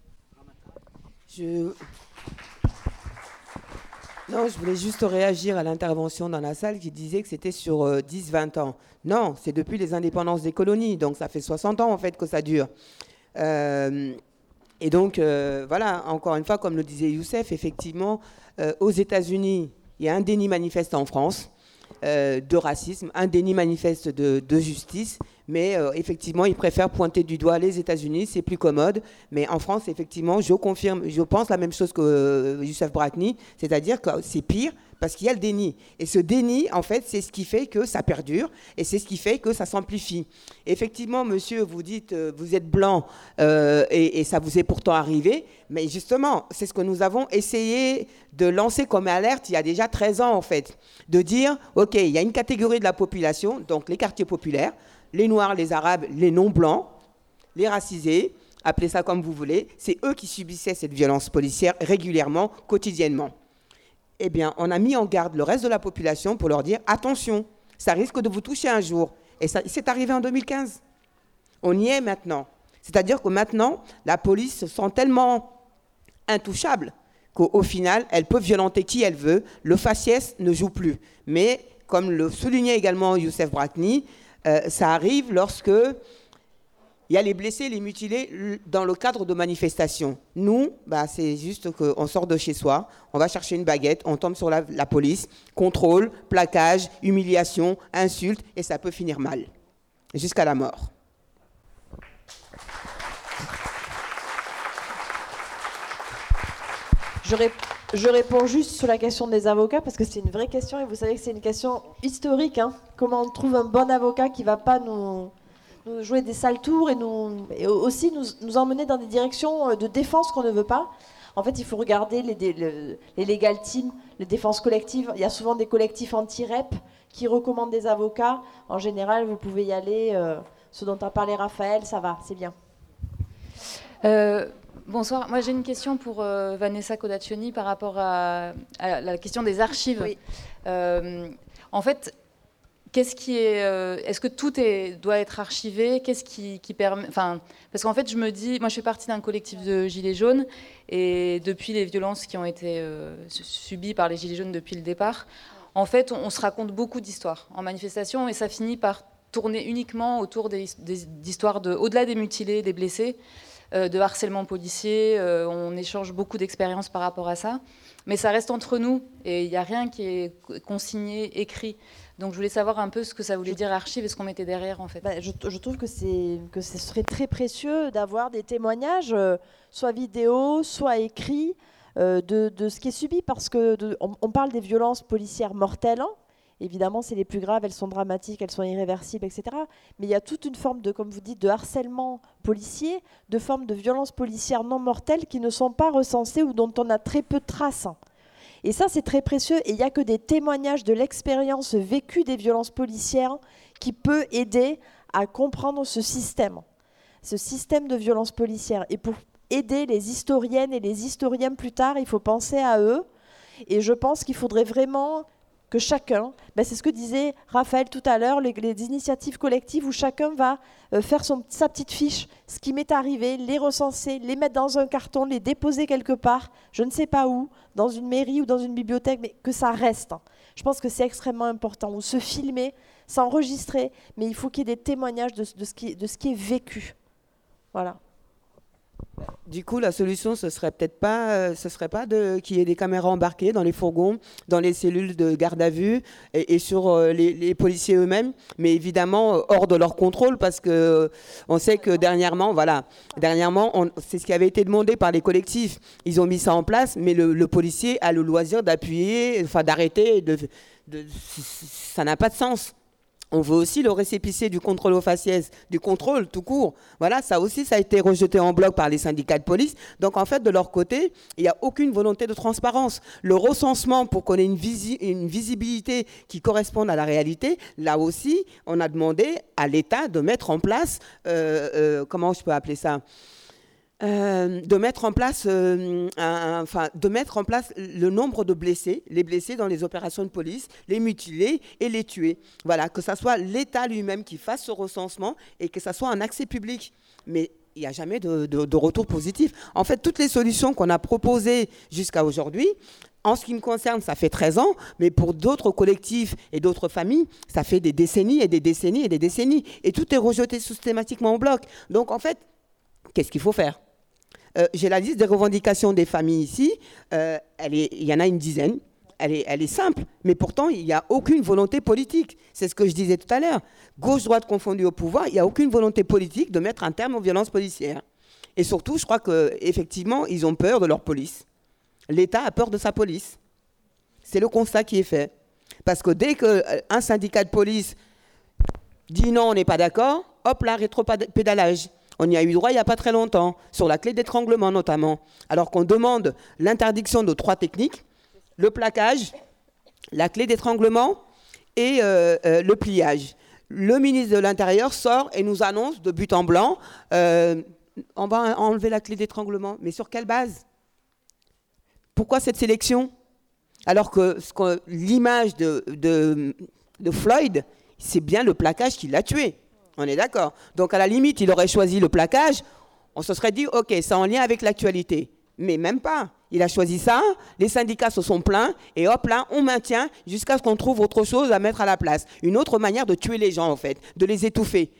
Je... Non, je voulais juste réagir à l'intervention dans la salle qui disait que c'était sur euh, dix vingt ans. Non, c'est depuis les indépendances des colonies, donc ça fait soixante ans en fait que ça dure. Euh, et donc, euh, voilà, encore une fois, comme le disait Youssef, effectivement, euh, aux États-Unis, il y a un déni manifeste en France euh, de racisme, un déni manifeste de, de justice, mais euh, effectivement, ils préfèrent pointer du doigt les États-Unis, c'est plus commode. Mais en France, effectivement, je confirme, je pense la même chose que euh, Youssef Brakni, c'est-à-dire que c'est pire, parce qu'il y a le déni. Et ce déni, en fait, c'est ce qui fait que ça perdure et c'est ce qui fait que ça s'amplifie. Effectivement, monsieur, vous dites, euh, vous êtes blanc euh, et, et ça vous est pourtant arrivé. Mais justement, c'est ce que nous avons essayé de lancer comme alerte il y a déjà treize ans, en fait. De dire, OK, il y a une catégorie de la population, donc les quartiers populaires, les Noirs, les Arabes, les non-blancs, les racisés, appelez ça comme vous voulez, c'est eux qui subissaient cette violence policière régulièrement, quotidiennement. Eh bien, on a mis en garde le reste de la population pour leur dire « Attention, ça risque de vous toucher un jour ». Et ça, c'est arrivé en deux mille quinze. On y est maintenant. C'est-à-dire que maintenant, la police se sent tellement intouchable qu'au final, elle peut violenter qui elle veut. Le faciès ne joue plus. Mais, comme le soulignait également Youssef Brakni, euh, ça arrive lorsque... il y a les blessés, les mutilés dans le cadre de manifestations. Nous, bah, c'est juste qu'on sort de chez soi, on va chercher une baguette, on tombe sur la, la police, contrôle, plaquage, humiliation, insulte, et ça peut finir mal, jusqu'à la mort. Je, rép- je réponds juste sur la question des avocats, parce que c'est une vraie question, et vous savez que c'est une question historique. Hein. Comment on trouve un bon avocat qui ne va pas nous... nous jouer des sales tours et, nous, et aussi nous, nous emmener dans des directions de défense qu'on ne veut pas. En fait, il faut regarder les, les, les legal teams, les défenses collectives. Il y a souvent des collectifs anti-R E P qui recommandent des avocats. En général, vous pouvez y aller. Euh, ce dont a parlé Raphaël, ça va, c'est bien. Euh, bonsoir. Moi, j'ai une question pour euh, Vanessa Codaccioni par rapport à, à la question des archives. Oui. Euh, en fait... qu'est-ce qui est, euh, est-ce que tout est, doit être archivé? Qu'est-ce qui, qui permet, enfin, parce qu'en fait, je me dis, moi, je fais partie d'un collectif de gilets jaunes, et depuis les violences qui ont été euh, subies par les gilets jaunes depuis le départ, en fait, on, on se raconte beaucoup d'histoires en manifestation, et ça finit par tourner uniquement autour des, des, d'histoires de, au-delà des mutilés, des blessés, euh, de harcèlement policier. Euh, on échange beaucoup d'expériences par rapport à ça, mais ça reste entre nous, et il n'y a rien qui est consigné, écrit. Donc je voulais savoir un peu ce que ça voulait dire archive et ce qu'on mettait derrière en fait. Bah, je, je trouve que, c'est, que ce serait très précieux d'avoir des témoignages, euh, soit vidéo, soit écrits, euh, de, de ce qui est subi. Parce que de, on, on parle des violences policières mortelles. Hein. Évidemment, c'est les plus graves, elles sont dramatiques, elles sont irréversibles, et cetera. Mais il y a toute une forme de, comme vous dites, de harcèlement policier, de formes de violences policières non mortelles qui ne sont pas recensées ou dont on a très peu de traces. Et ça, c'est très précieux. Et il n'y a que des témoignages de l'expérience vécue des violences policières qui peut aider à comprendre ce système, ce système de violences policières. Et pour aider les historiennes et les historiens plus tard, il faut penser à eux. Et je pense qu'il faudrait vraiment que chacun, ben c'est ce que disait Raphaël tout à l'heure, les, les initiatives collectives où chacun va euh, faire son, sa petite fiche, ce qui m'est arrivé, les recenser, les mettre dans un carton, les déposer quelque part, je ne sais pas où, dans une mairie ou dans une bibliothèque, mais que ça reste. Je pense que c'est extrêmement important. Ou se filmer, s'enregistrer, mais il faut qu'il y ait des témoignages de, de, ce, qui, de ce qui est vécu. Voilà. Du coup, la solution, ce serait peut-être pas, euh, ce serait pas de qu'il y ait des caméras embarquées dans les fourgons, dans les cellules de garde à vue et, et sur euh, les, les policiers eux-mêmes, mais évidemment euh, hors de leur contrôle, parce que euh, on sait que dernièrement, voilà, dernièrement, on, c'est ce qui avait été demandé par les collectifs. Ils ont mis ça en place, mais le, le policier a le loisir d'appuyer, enfin d'arrêter. De, de, ça n'a pas de sens. On veut aussi le récépissé du contrôle au faciès, du contrôle tout court. Voilà, ça aussi, ça a été rejeté en bloc par les syndicats de police. Donc, en fait, de leur côté, il n'y a aucune volonté de transparence. Le recensement, pour qu'on ait une, visi- une visibilité qui corresponde à la réalité, là aussi, on a demandé à l'État de mettre en place, euh, euh, comment je peux appeler ça ? Euh, de mettre en place, euh, un, enfin, de mettre en place le nombre de blessés, les blessés dans les opérations de police, les mutilés et les tués. Voilà, que ça soit l'État lui-même qui fasse ce recensement et que ça soit un accès public. Mais il n'y a jamais de, de, de retour positif. En fait, toutes les solutions qu'on a proposées jusqu'à aujourd'hui, en ce qui me concerne, ça fait treize ans, mais pour d'autres collectifs et d'autres familles, ça fait des décennies et des décennies et des décennies. Et tout est rejeté systématiquement en bloc. Donc, en fait, qu'est-ce qu'il faut faire ? Euh, j'ai la liste des revendications des familles ici. Euh, elle est, il y en a une dizaine. Elle est, elle est simple, mais pourtant, il n'y a aucune volonté politique. C'est ce que je disais tout à l'heure. Gauche-droite confondue au pouvoir, il n'y a aucune volonté politique de mettre un terme aux violences policières. Et surtout, je crois qu'effectivement, ils ont peur de leur police. L'État a peur de sa police. C'est le constat qui est fait. Parce que dès qu'un syndicat de police dit non, on n'est pas d'accord, hop là, rétropédalage. On y a eu droit il n'y a pas très longtemps, sur la clé d'étranglement notamment. Alors qu'on demande l'interdiction de trois techniques, le plaquage, la clé d'étranglement et euh, euh, le pliage. Le ministre de l'Intérieur sort et nous annonce de but en blanc, euh, on va enlever la clé d'étranglement. Mais sur quelle base ? Pourquoi cette sélection ? Alors que, que l'image de, de, de Floyd, c'est bien le plaquage qui l'a tué. On est d'accord. Donc, à la limite, il aurait choisi le plaquage. On se serait dit, OK, c'est en lien avec l'actualité. Mais même pas. Il a choisi ça. Les syndicats se sont plaints. Et hop là, on maintient jusqu'à ce qu'on trouve autre chose à mettre à la place. Une autre manière de tuer les gens, en fait. De les étouffer.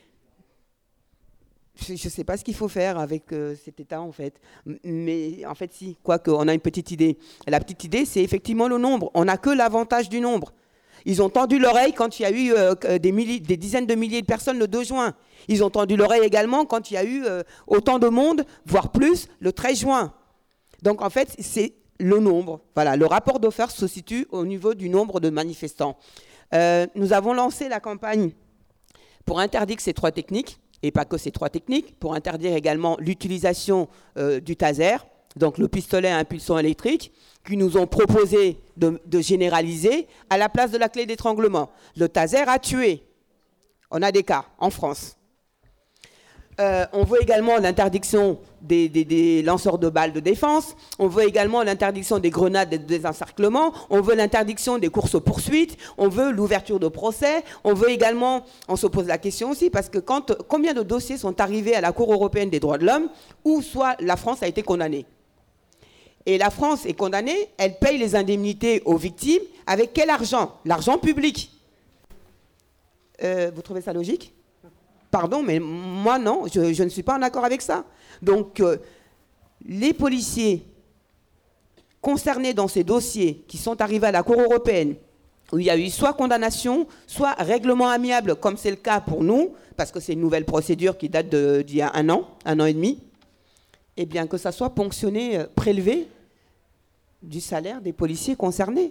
Je ne sais pas ce qu'il faut faire avec euh, cet État, en fait. Mais en fait, si. Quoique, on a une petite idée. La petite idée, c'est effectivement le nombre. On n'a que l'avantage du nombre. Ils ont tendu l'oreille quand il y a eu euh, des, milliers, des dizaines de milliers de personnes le deux juin. Ils ont tendu l'oreille également quand il y a eu euh, autant de monde, voire plus, le treize juin. Donc en fait, c'est le nombre. Voilà, le rapport de force se situe au niveau du nombre de manifestants. Euh, nous avons lancé la campagne pour interdire ces trois techniques, et pas que ces trois techniques, pour interdire également l'utilisation euh, du taser, donc le pistolet à impulsion électrique, qui nous ont proposé de, de généraliser à la place de la clé d'étranglement. Le taser a tué. On a des cas en France. Euh, on veut également l'interdiction des, des, des lanceurs de balles de défense. On veut également l'interdiction des grenades et des encerclements. On veut l'interdiction des courses-poursuites. On veut l'ouverture de procès. On veut également, on se pose la question aussi, parce que quand, combien de dossiers sont arrivés à la Cour européenne des droits de l'homme où soit la France a été condamnée? Et la France est condamnée, elle paye les indemnités aux victimes. Avec quel argent? L'argent public. Euh, vous trouvez ça logique? Pardon, mais moi, non, je, je ne suis pas en accord avec ça. Donc, euh, les policiers concernés dans ces dossiers qui sont arrivés à la Cour européenne, où il y a eu soit condamnation, soit règlement amiable, comme c'est le cas pour nous, parce que c'est une nouvelle procédure qui date d'il y a un an, un an et demi, eh bien, que ça soit ponctionné, prélevé du salaire des policiers concernés.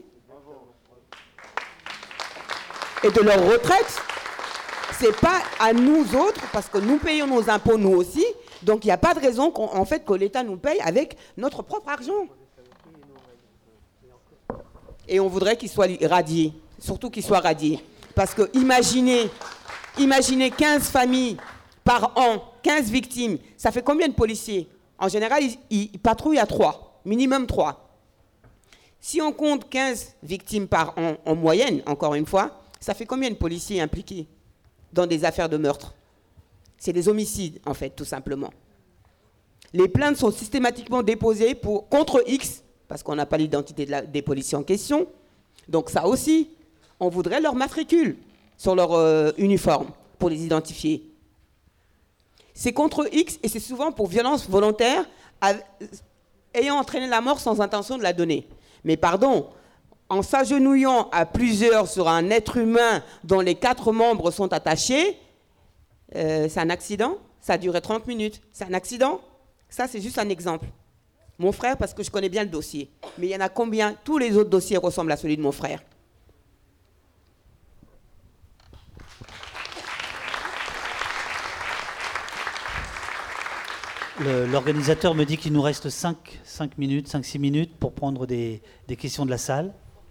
Et de leur retraite. C'est pas à nous autres, parce que nous payons nos impôts nous aussi, donc il n'y a pas de raison qu'en fait, que l'État nous paye avec notre propre argent. Et on voudrait qu'il soit radié, surtout qu'il soit radié. Parce que imaginez, imaginez quinze familles par an, quinze victimes, ça fait combien de policiers? En général, ils, ils patrouillent à trois, minimum trois. Si on compte quinze victimes par an en moyenne, encore une fois, ça fait combien de policiers impliqués dans des affaires de meurtre? C'est des homicides, en fait, tout simplement. Les plaintes sont systématiquement déposées pour, contre X, parce qu'on n'a pas l'identité de la, des policiers en question. Donc ça aussi, on voudrait leur matricule sur leur euh, uniforme pour les identifier. C'est contre X et c'est souvent pour violence volontaire à, ayant entraîné la mort sans intention de la donner. Mais pardon, en s'agenouillant à plusieurs sur un être humain dont les quatre membres sont attachés, euh, c'est un accident, ça a duré trente minutes. C'est un accident? Ça, c'est juste un exemple. Mon frère, parce que je connais bien le dossier. Mais il y en a combien? Tous les autres dossiers ressemblent à celui de mon frère. L'organisateur me dit qu'il nous reste cinq minutes, cinq six minutes pour prendre des, des questions de la salle.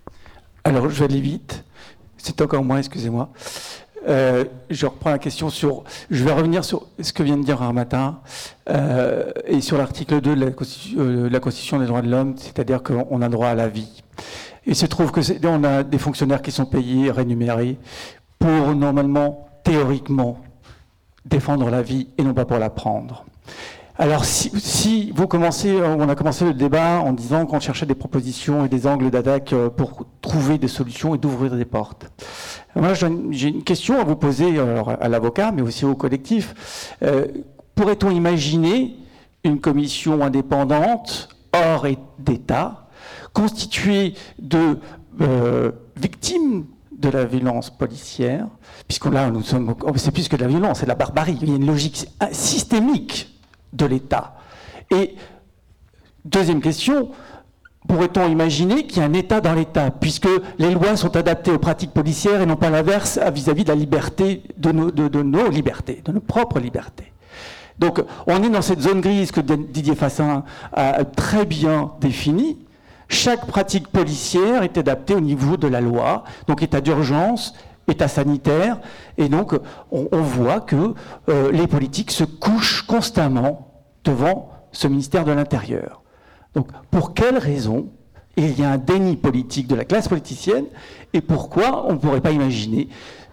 Alors, je vais aller vite. C'est encore moins, excusez-moi. Euh, je reprends la question sur... Je vais revenir sur ce que vient de dire Ramata euh, et sur l'article deux de la Constitution, euh, la Constitution des droits de l'homme, c'est-à-dire qu'on a droit à la vie. Il se trouve qu'on a des fonctionnaires qui sont payés, rémunérés, pour normalement, théoriquement, défendre la vie et non pas pour la prendre. Alors, si, si vous commencez, on a commencé le débat en disant qu'on cherchait des propositions et des angles d'attaque pour trouver des solutions et d'ouvrir des portes. Moi, j'ai une question à vous poser alors, à l'avocat, mais aussi au collectif. Euh, pourrait-on imaginer une commission indépendante, hors d'État, constituée de euh, victimes de la violence policière, puisque là, nous sommes, c'est plus que de la violence, c'est de la barbarie. Il y a une logique systémique de l'État. Et deuxième question, pourrait-on imaginer qu'il y a un État dans l'État, puisque les lois sont adaptées aux pratiques policières et non pas l'inverse vis-à-vis de la liberté, de nos, de, de nos libertés, de nos propres libertés. Donc on est dans cette zone grise que Didier Fassin a très bien définie. Chaque pratique policière est adaptée au niveau de la loi, donc état d'urgence, état sanitaire, et donc on, on voit que euh, les politiques se couchent constamment devant ce ministère de l'Intérieur. Donc pour quelles raisons il y a un déni politique de la classe politicienne, et pourquoi on ne pourrait pas imaginer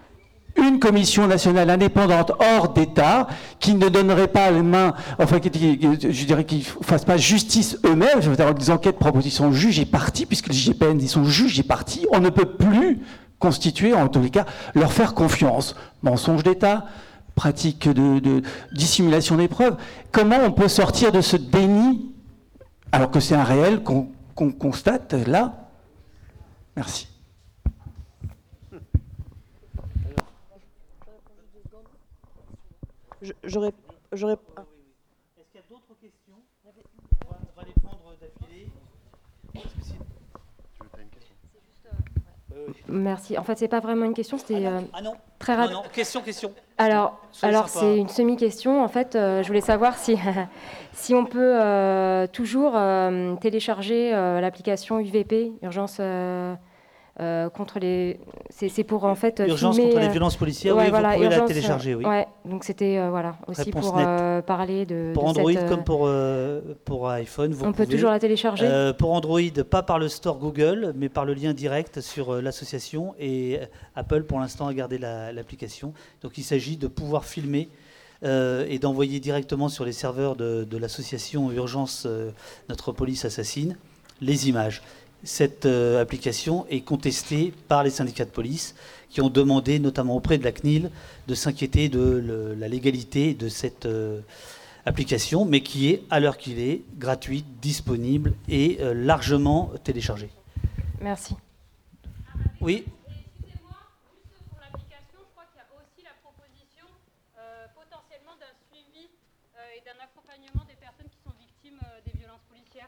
une commission nationale indépendante hors d'État qui ne donnerait pas les mains, enfin, qui, qui, je dirais qu'ils ne fassent pas justice eux-mêmes, je veux dire des enquêtes, propositions juges et partis, puisque les G P N, ils sont juges et partis, on ne peut plus constituer, en tous les cas, leur faire confiance. Mensonge d'État, pratique de, de dissimulation des preuves. Comment on peut sortir de ce déni, alors que c'est un réel qu'on qu'on constate là? Merci. J'aurais... j'aurais... Est-ce qu'il y a d'autres questions? On va les prendre d'affilée. Merci. En fait, c'est pas vraiment une question, c'était euh, ah non. très rapide. Non, non, question, question. Alors, alors c'est une semi-question. En fait, euh, je voulais savoir si, si on peut euh, toujours euh, télécharger euh, l'application U V P, Urgence euh, euh, contre les. C'est pour en fait. Urgence filmer, contre les euh, violences policières, ouais, oui, voilà, vous pouvez urgence, la télécharger, oui. Ouais, donc c'était euh, voilà, aussi Réponse pour euh, parler de. Pour de Android cette, euh, comme pour, euh, pour iPhone. Vous on pouvez, peut toujours la télécharger euh, Pour Android, pas par le store Google, mais par le lien direct sur euh, l'association. Et Apple, pour l'instant, a gardé l'application. La, donc il s'agit de pouvoir filmer euh, et d'envoyer directement sur les serveurs de, de l'association Urgence euh, Notre Police Assassine les images. Cette euh, application est contestée par les syndicats de police qui ont demandé, notamment auprès de la C N I L, de s'inquiéter de le, la légalité de cette euh, application, mais qui est, à l'heure qu'il est, gratuite, disponible et euh, largement téléchargée. Merci. Oui. Excusez-moi, juste pour l'application, je crois qu'il y a aussi la proposition euh, potentiellement d'un suivi euh, et d'un accompagnement des personnes qui sont victimes euh, des violences policières.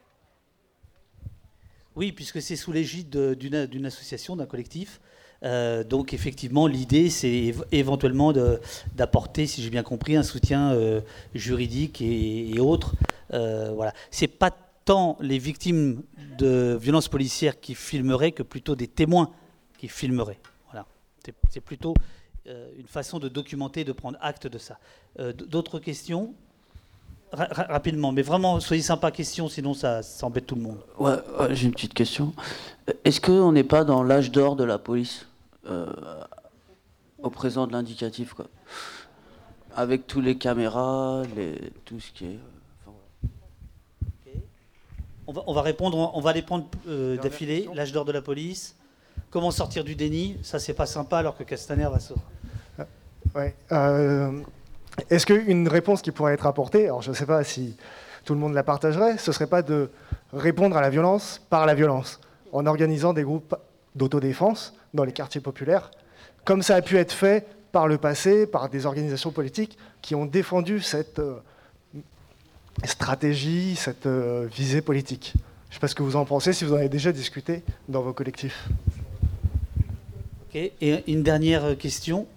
Oui, puisque c'est sous l'égide d'une association, d'un collectif. Euh, donc effectivement, l'idée, c'est éventuellement d'apporter, si j'ai bien compris, un soutien euh, juridique et, et autres. Euh, voilà. C'est pas tant les victimes de violences policières qui filmeraient que plutôt des témoins qui filmeraient. Voilà. C'est plutôt euh, une façon de documenter, de prendre acte de ça. Euh, D'autres questions ? Ra rapidement, mais vraiment, soyez sympa, question, sinon ça, ça embête tout le monde. Ouais, ouais, j'ai une petite question. Est-ce qu'on n'est pas dans l'âge d'or de la police euh, au présent de l'indicatif, quoi, avec tous les caméras, les, tout ce qui est... Enfin, voilà. Okay. on, va, on va répondre, on va les prendre euh, d'affilée. L'âge d'or de la police. Comment sortir du déni? Ça, c'est pas sympa, alors que Castaner va sortir. Ouais. Euh... Est-ce qu'une réponse qui pourrait être apportée, alors je ne sais pas si tout le monde la partagerait, ce ne serait pas de répondre à la violence par la violence, en organisant des groupes d'autodéfense dans les quartiers populaires, comme ça a pu être fait par le passé, par des organisations politiques qui ont défendu cette euh, stratégie, cette euh, visée politique. Je ne sais pas ce que vous en pensez, si vous en avez déjà discuté dans vos collectifs. Ok, et une dernière question.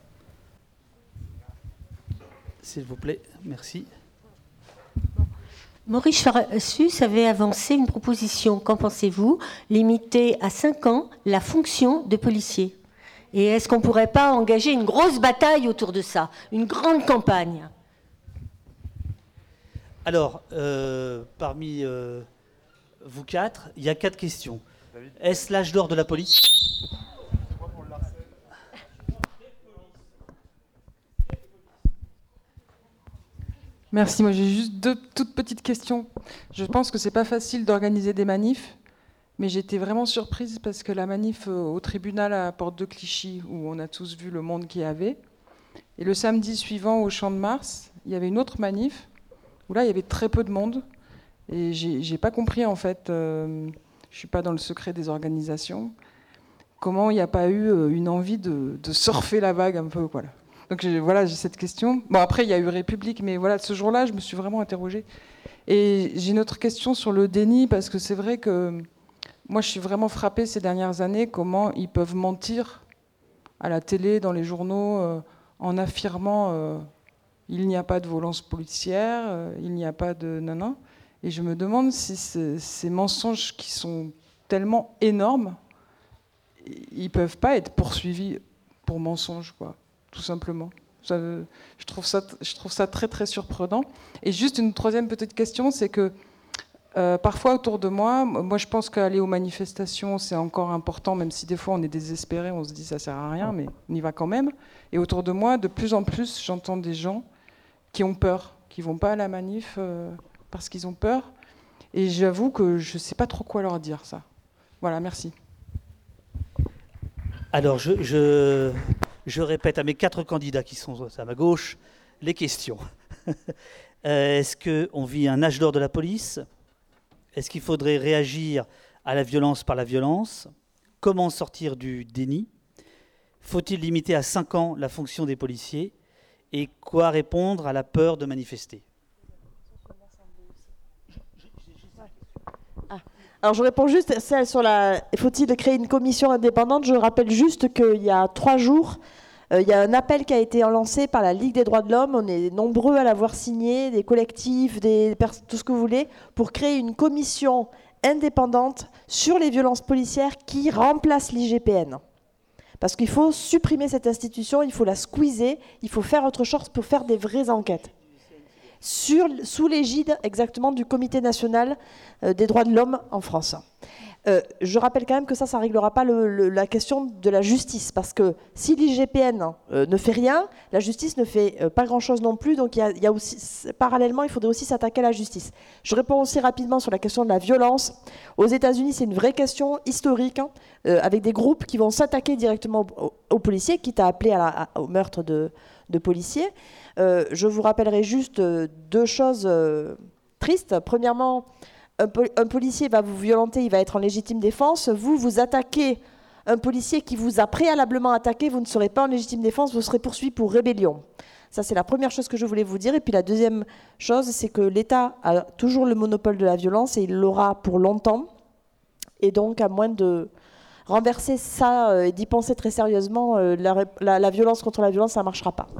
S'il vous plaît, merci. Maurice Rachfus avait avancé une proposition, qu'en pensez-vous, limiter à cinq ans la fonction de policier. Et est-ce qu'on ne pourrait pas engager une grosse bataille autour de ça, une grande campagne? Alors, euh, parmi euh, vous quatre, il y a quatre questions. Est-ce l'âge d'or de la police? Merci, moi j'ai juste deux toutes petites questions. Je pense que c'est pas facile d'organiser des manifs, mais j'étais vraiment surprise parce que la manif au tribunal à Porte de Clichy, où on a tous vu le monde qu'il y avait, et le samedi suivant au Champ de Mars, il y avait une autre manif, où là il y avait très peu de monde, et j'ai pas compris en fait, euh, je suis pas dans le secret des organisations, comment il n'y a pas eu une envie de, de surfer la vague un peu, voilà. Donc voilà, j'ai cette question. Bon, après, il y a eu République, mais voilà, ce jour-là, je me suis vraiment interrogée. Et j'ai une autre question sur le déni, parce que c'est vrai que moi, je suis vraiment frappée ces dernières années comment ils peuvent mentir à la télé, dans les journaux, euh, en affirmant euh, il n'y a pas de violence policière, euh, il n'y a pas de nanan. Et je me demande si ces mensonges qui sont tellement énormes, ils ne peuvent pas être poursuivis pour mensonges, quoi. Tout simplement. Ça, je, trouve ça, je trouve ça très très surprenant. Et juste une troisième petite question, c'est que euh, parfois autour de moi, moi je pense qu'aller aux manifestations c'est encore important, même si des fois on est désespéré, on se dit ça sert à rien, mais on y va quand même. Et autour de moi, de plus en plus, j'entends des gens qui ont peur, qui vont pas à la manif euh, parce qu'ils ont peur. Et j'avoue que je sais pas trop quoi leur dire ça. Voilà, merci. Alors je... je... Je répète à mes quatre candidats qui sont à ma gauche les questions. euh, Est-ce qu'on vit un âge d'or de la police? Est-ce qu'il faudrait réagir à la violence par la violence? Comment sortir du déni? Faut-il limiter à cinq ans la fonction des policiers? Et quoi répondre à la peur de manifester? Alors je réponds juste celle sur la... Faut-il créer une commission indépendante? Je rappelle juste qu'il y a trois jours, euh, il y a un appel qui a été lancé par la Ligue des droits de l'homme. On est nombreux à l'avoir signé, des collectifs, des pers... tout ce que vous voulez, pour créer une commission indépendante sur les violences policières qui remplace l'I G P N. Parce qu'il faut supprimer cette institution, il faut la squeezer, il faut faire autre chose pour faire des vraies enquêtes. Sur, sous l'égide exactement du Comité national euh, des droits de l'homme en France. Euh, je rappelle quand même que ça, ça ne réglera pas le, le, la question de la justice, parce que si l'I G P N euh, ne fait rien, la justice ne fait euh, pas grand-chose non plus, donc il y a, il y a aussi, parallèlement, il faudrait aussi s'attaquer à la justice. Je réponds aussi rapidement sur la question de la violence. Aux États-Unis, c'est une vraie question historique, hein, euh, avec des groupes qui vont s'attaquer directement aux, aux policiers, quitte à appeler à la, à, au meurtre de, de policiers. Euh, je vous rappellerai juste euh, deux choses euh, tristes. Premièrement, un, pol un policier va vous violenter, il va être en légitime défense. Vous, vous attaquez un policier qui vous a préalablement attaqué, vous ne serez pas en légitime défense, vous serez poursuivi pour rébellion. Ça, c'est la première chose que je voulais vous dire. Et puis la deuxième chose, c'est que l'État a toujours le monopole de la violence et il l'aura pour longtemps. Et donc, à moins de renverser ça euh, et d'y penser très sérieusement, euh, la, la, la violence contre la violence, ça ne marchera pas.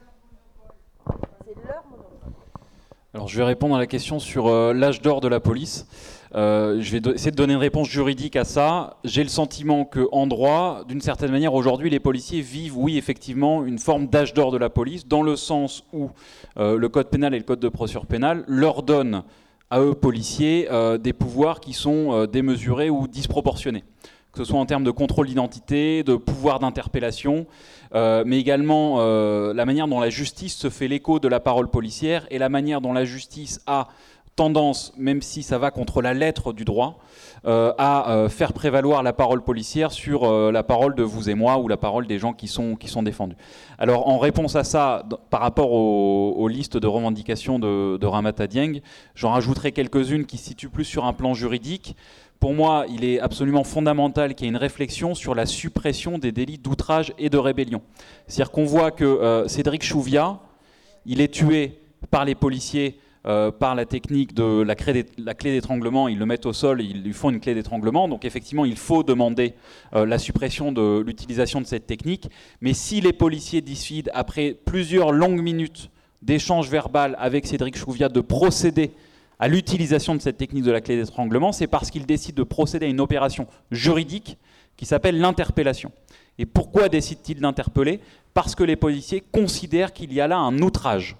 Alors, je vais répondre à la question sur euh, l'âge d'or de la police. Euh, je vais essayer de donner une réponse juridique à ça. J'ai le sentiment qu'en droit, d'une certaine manière, aujourd'hui, les policiers vivent, oui, effectivement, une forme d'âge d'or de la police, dans le sens où euh, le code pénal et le code de procédure pénale leur donnent à eux, policiers, euh, des pouvoirs qui sont euh, démesurés ou disproportionnés, que ce soit en termes de contrôle d'identité, de pouvoir d'interpellation, euh, mais également euh, la manière dont la justice se fait l'écho de la parole policière et la manière dont la justice a tendance, même si ça va contre la lettre du droit, euh, à euh, faire prévaloir la parole policière sur euh, la parole de vous et moi ou la parole des gens qui sont, qui sont défendus. Alors en réponse à ça, par rapport aux, aux listes de revendications de, de Ramata Dieng, j'en rajouterai quelques-unes qui se situent plus sur un plan juridique. Pour moi, il est absolument fondamental qu'il y ait une réflexion sur la suppression des délits d'outrage et de rébellion. C'est-à-dire qu'on voit que euh, Cédric Chouviat, il est tué par les policiers euh, par la technique de la clé d'étranglement. Ils le mettent au sol, ils lui font une clé d'étranglement. Donc effectivement, il faut demander euh, la suppression de l'utilisation de cette technique. Mais si les policiers décident, après plusieurs longues minutes d'échange verbal avec Cédric Chouviat, de procéder à l'utilisation de cette technique de la clé d'étranglement, c'est parce qu'ils décident de procéder à une opération juridique qui s'appelle l'interpellation. Et pourquoi décident-ils d'interpeller? Parce que les policiers considèrent qu'il y a là un outrage.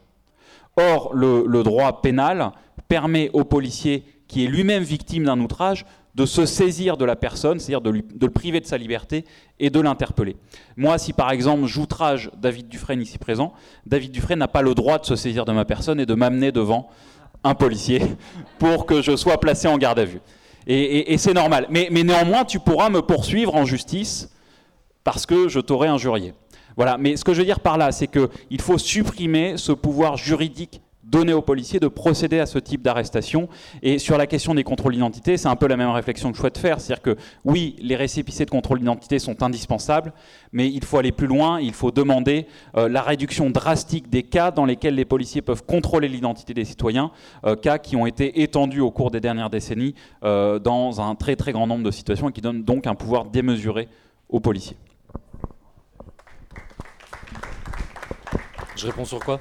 Or, le, le droit pénal permet au policier qui est lui-même victime d'un outrage de se saisir de la personne, c'est-à-dire de, lui, de le priver de sa liberté et de l'interpeller. Moi, si par exemple j'outrage David Dufresne ici présent, David Dufresne n'a pas le droit de se saisir de ma personne et de m'amener devant un policier pour que je sois placé en garde à vue. Et, et, et c'est normal. Mais, mais néanmoins, tu pourras me poursuivre en justice parce que je t'aurai injurié. Voilà. Mais ce que je veux dire par là, c'est qu'il faut supprimer ce pouvoir juridique donné aux policiers de procéder à ce type d'arrestation. Et sur la question des contrôles d'identité, c'est un peu la même réflexion que je souhaite faire. C'est-à-dire que oui, les récépissés de contrôle d'identité sont indispensables, mais il faut aller plus loin, il faut demander euh, la réduction drastique des cas dans lesquels les policiers peuvent contrôler l'identité des citoyens, euh, cas qui ont été étendus au cours des dernières décennies euh, dans un très très grand nombre de situations et qui donnent donc un pouvoir démesuré aux policiers. Je réponds sur quoi?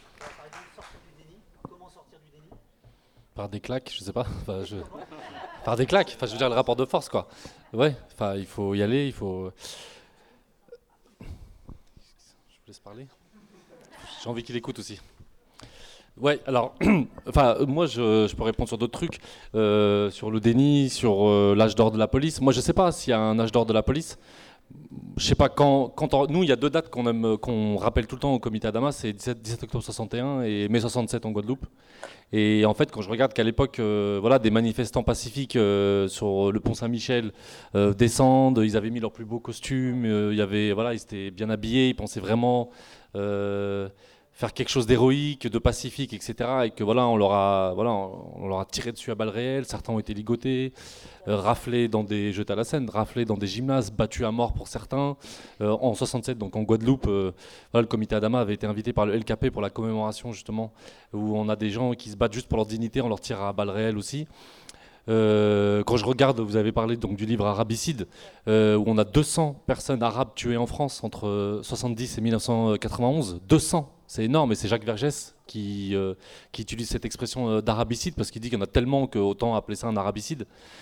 Par des claques, je sais pas. Enfin, je... Par des claques, enfin, je veux dire le rapport de force, quoi. Ouais, enfin, il faut y aller, il faut... Je vous laisse parler. J'ai envie qu'il écoute aussi. Ouais, alors, enfin, moi, je, je peux répondre sur d'autres trucs, euh, sur le déni, sur euh, l'âge d'or de la police. Moi, je sais pas s'il y a un âge d'or de la police. Je sais pas, quand, quand on, nous, il y a deux dates qu'on aime, qu'on rappelle tout le temps au comité Adama, c'est dix-sept octobre soixante et un et mai soixante-sept en Guadeloupe. Et en fait, quand je regarde qu'à l'époque, euh, voilà, des manifestants pacifiques euh, sur le pont Saint-Michel euh, descendent, ils avaient mis leurs plus beaux costumes, euh, il y avait, voilà, ils étaient bien habillés, ils pensaient vraiment euh, faire quelque chose d'héroïque, de pacifique, et cetera. Et que voilà, on leur a, voilà, on leur a tiré dessus à balles réelles, certains ont été ligotés, euh, raflés dans des, jetés à la Seine, raflés dans des gymnases, battus à mort pour certains. Euh, en soixante-sept, donc en Guadeloupe, euh, voilà, le comité Adama avait été invité par le L K P pour la commémoration justement, où on a des gens qui se battent juste pour leur dignité, on leur tire à balles réelles aussi. Euh, quand je regarde, vous avez parlé donc du livre Arabicide, euh, où on a deux cents personnes arabes tuées en France entre soixante-dix et mille neuf cent quatre-vingt-onze. deux cents, c'est énorme, et c'est Jacques Vergès qui, euh, qui utilise cette expression d'arabicide, parce qu'il dit qu'il y en a tellement qu'autant appeler ça un arabicide.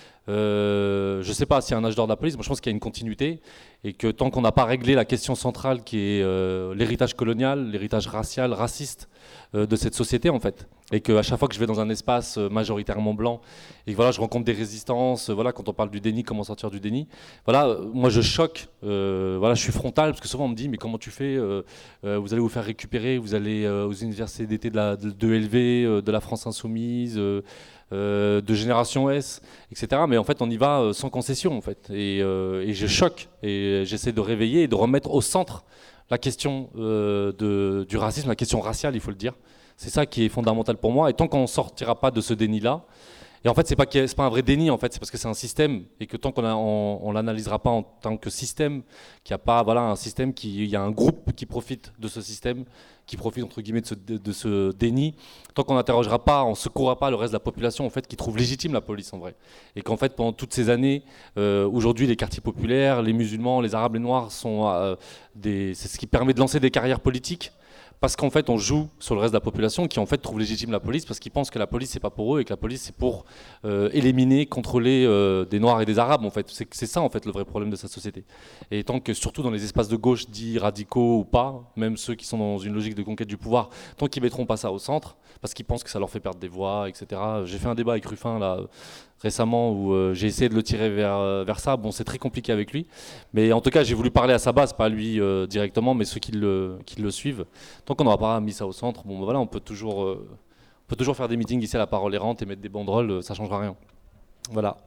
Euh, je ne sais pas s'il y a un âge d'or de la police, moi je pense qu'il y a une continuité, et que tant qu'on n'a pas réglé la question centrale qui est euh, l'héritage colonial, l'héritage racial, raciste euh, de cette société en fait, et qu'à chaque fois que je vais dans un espace euh, majoritairement blanc, et que voilà, je rencontre des résistances, euh, voilà, quand on parle du déni, comment sortir du déni, voilà, euh, moi je choque, euh, voilà, je suis frontal, parce que souvent on me dit mais comment tu fais, euh, euh, vous allez vous faire récupérer, vous allez euh, aux universités d'été de, la, de, de L V, euh, de la France Insoumise, euh, Euh, de Génération S, et cetera. Mais en fait, on y va euh, sans concession, en fait. Et, euh, et je choque, et j'essaie de réveiller et de remettre au centre la question euh, de, du racisme, la question raciale, il faut le dire. C'est ça qui est fondamental pour moi. Et tant qu'on ne sortira pas de ce déni-là, et en fait, c'est pas c'est pas un vrai déni, en fait, c'est parce que c'est un système, et que tant qu'on on, on l'analysera pas en tant que système, qu'il n'y a pas, voilà, un système qui, il y a un groupe qui profite de ce système, qui profite entre guillemets de ce, de, de ce déni, tant qu'on n'interrogera pas, on ne secourra pas le reste de la population en fait, qui trouve légitime la police en vrai. Et qu'en fait, pendant toutes ces années, euh, aujourd'hui, les quartiers populaires, les musulmans, les arabes, les noirs, sont, euh, des, c'est ce qui permet de lancer des carrières politiques. Parce qu'en fait, on joue sur le reste de la population qui en fait trouve légitime la police parce qu'ils pensent que la police c'est pas pour eux et que la police c'est pour euh, éliminer, contrôler euh, des noirs et des arabes en fait. C'est, c'est ça en fait le vrai problème de cette société. Et tant que surtout dans les espaces de gauche dits radicaux ou pas, même ceux qui sont dans une logique de conquête du pouvoir, tant qu'ils mettront pas ça au centre parce qu'ils pensent que ça leur fait perdre des voix, et cetera. J'ai fait un débat avec Ruffin là récemment où euh, j'ai essayé de le tirer vers, euh, vers ça. Bon, c'est très compliqué avec lui. Mais en tout cas, j'ai voulu parler à sa base, pas à lui euh, directement, mais ceux qui le, qui le suivent. Tant qu'on n'aura pas mis ça au centre, bon, ben voilà, on peut, toujours, euh, on peut toujours faire des meetings ici à la parole errante et mettre des banderoles, euh, ça ne changera rien. Voilà.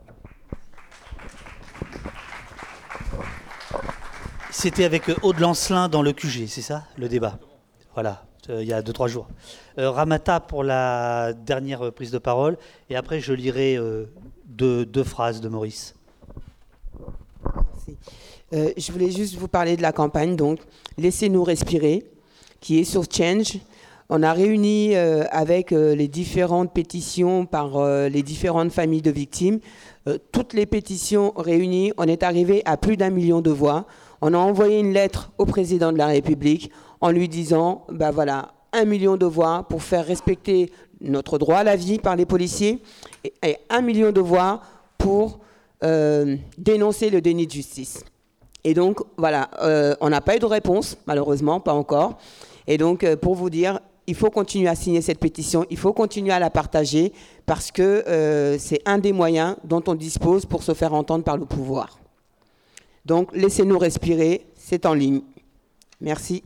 C'était avec Aude Lancelin dans le Q G, c'est ça, le débat? Voilà. Euh, il y a deux trois jours. Euh, Ramata pour la dernière prise de parole, et après je lirai euh, deux, deux phrases de Maurice. Merci. Euh, je voulais juste vous parler de la campagne, donc Laissez-nous respirer, qui est sur Change. On a réuni euh, avec euh, les différentes pétitions par euh, les différentes familles de victimes. Euh, toutes les pétitions réunies, on est arrivé à plus d'un million de voix. On a envoyé une lettre au président de la République en lui disant, ben voilà, un million de voix pour faire respecter notre droit à la vie par les policiers et, et un million de voix pour euh, dénoncer le déni de justice. Et donc, voilà, euh, on n'a pas eu de réponse, malheureusement, pas encore. Et donc, euh, pour vous dire, il faut continuer à signer cette pétition, il faut continuer à la partager parce que euh, c'est un des moyens dont on dispose pour se faire entendre par le pouvoir. Donc, laissez-nous respirer, c'est en ligne. Merci.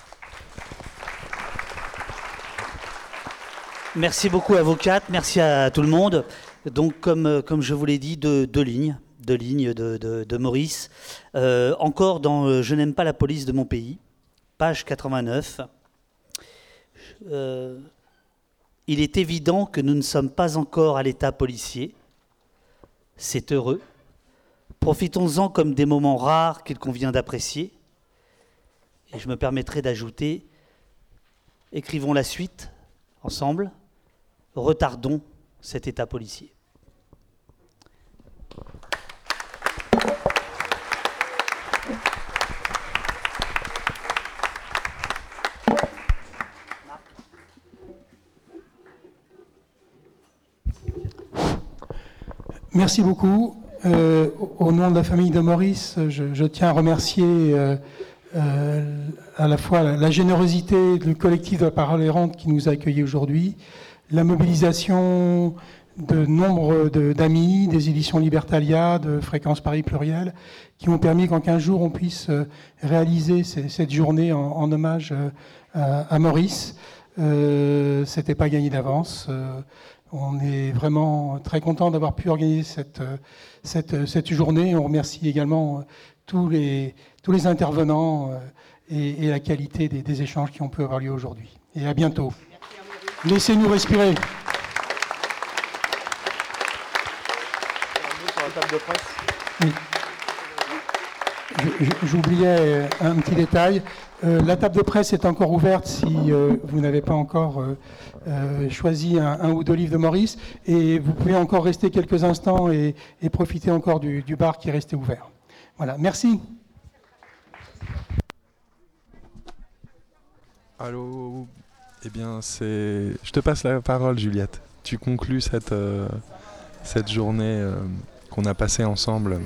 Merci beaucoup, avocate. Merci à tout le monde. Donc, comme, comme je vous l'ai dit, deux, deux lignes, deux lignes de, de, de Maurice. Euh, encore dans euh, « Je n'aime pas la police de mon pays », page quatre-vingt-neuf. Euh, il est évident que nous ne sommes pas encore à l'état policier. C'est heureux. Profitons-en comme des moments rares qu'il convient d'apprécier. Et je me permettrai d'ajouter, écrivons la suite ensemble. Retardons cet état policier. Merci beaucoup. Euh, au nom de la famille de Maurice, je, je tiens à remercier euh, euh, à la fois la, la générosité du collectif de la parole errante qui nous a accueillis aujourd'hui, la mobilisation de nombre de, d'amis, des éditions Libertalia, de Fréquence Paris Pluriel, qui ont permis qu'en quinze jours, on puisse réaliser ces, cette journée en, en hommage à, à Maurice. Euh, c'était pas gagné d'avance. Euh, on est vraiment très content d'avoir pu organiser cette, cette, cette journée. On remercie également tous les, tous les intervenants et, et la qualité des, des échanges qui ont pu avoir lieu aujourd'hui. Et à bientôt. Laissez-nous respirer. Sur la table de presse. Oui. J'oubliais un petit détail. Euh, la table de presse est encore ouverte si euh, vous n'avez pas encore euh, euh, choisi un, un ou deux livres de Maurice. Et vous pouvez encore rester quelques instants et, et profiter encore du, du bar qui est resté ouvert. Voilà, merci. Allô. Eh bien, c'est. Je te passe la parole, Juliette. Tu conclus cette, euh, cette journée euh, qu'on a passée ensemble.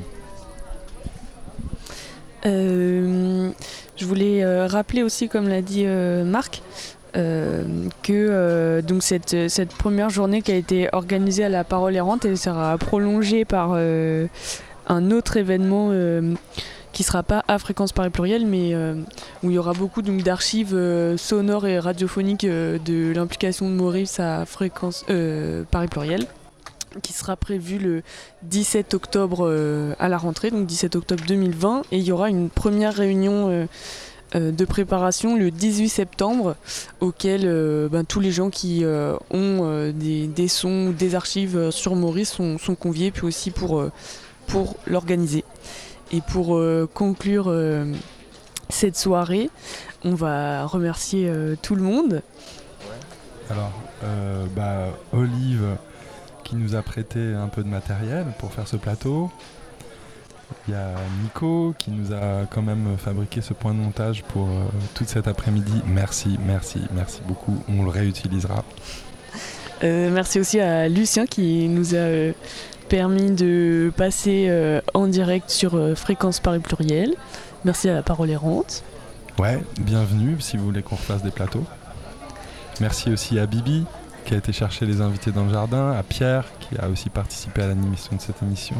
Euh, je voulais euh, rappeler aussi, comme l'a dit euh, Marc, euh, que euh, donc cette, cette première journée qui a été organisée à la Parole Errante, elle sera prolongée par euh, un autre événement euh, qui ne sera pas à Fréquence Paris Pluriel, mais euh, où il y aura beaucoup donc, d'archives euh, sonores et radiophoniques euh, de l'implication de Maurice à Fréquence euh, Paris Pluriel, qui sera prévu le dix-sept octobre euh, à la rentrée, donc dix-sept octobre deux mille vingt, et il y aura une première réunion euh, euh, de préparation le dix-huit septembre, auquel euh, ben, tous les gens qui euh, ont euh, des, des sons ou des archives euh, sur Maurice sont, sont conviés, puis aussi pour, euh, pour l'organiser. Et pour euh, conclure euh, cette soirée, on va remercier euh, tout le monde. Alors, euh, bah, Olive, qui nous a prêté un peu de matériel pour faire ce plateau. Il y a Nico qui nous a quand même fabriqué ce point de montage pour euh, toute cet après-midi. Merci, merci, merci beaucoup. On le réutilisera. Euh, merci aussi à Lucien qui nous a euh, permis de passer euh, en direct sur euh, Fréquence Paris Pluriel. Merci à la Parole Errante. Ouais, bienvenue si vous voulez qu'on refasse des plateaux. Merci aussi à Bibi qui a été chercher les invités dans le jardin, à Pierre qui a aussi participé à l'animation de cette émission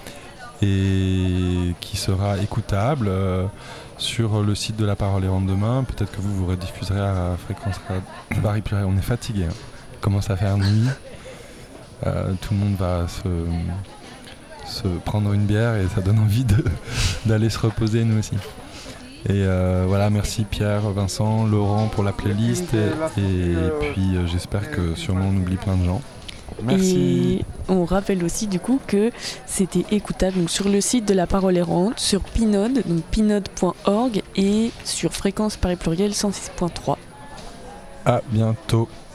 et qui sera écoutable euh, sur le site de la Parole Errante demain. Peut-être que vous vous rediffuserez à Fréquence Paris Pluriel. On est fatigué, hein. Il commence à faire nuit. Euh, tout le monde va se, se prendre une bière et ça donne envie de, d'aller se reposer, nous aussi. Et euh, voilà, merci Pierre, Vincent, Laurent pour la playlist et, et puis euh, j'espère que sûrement on oublie plein de gens. Merci. Et on rappelle aussi du coup que c'était écoutable donc, sur le site de la Parole Errante, sur Pinode, donc pinode point org et sur Fréquence Paris Pluriel cent six point trois. À bientôt.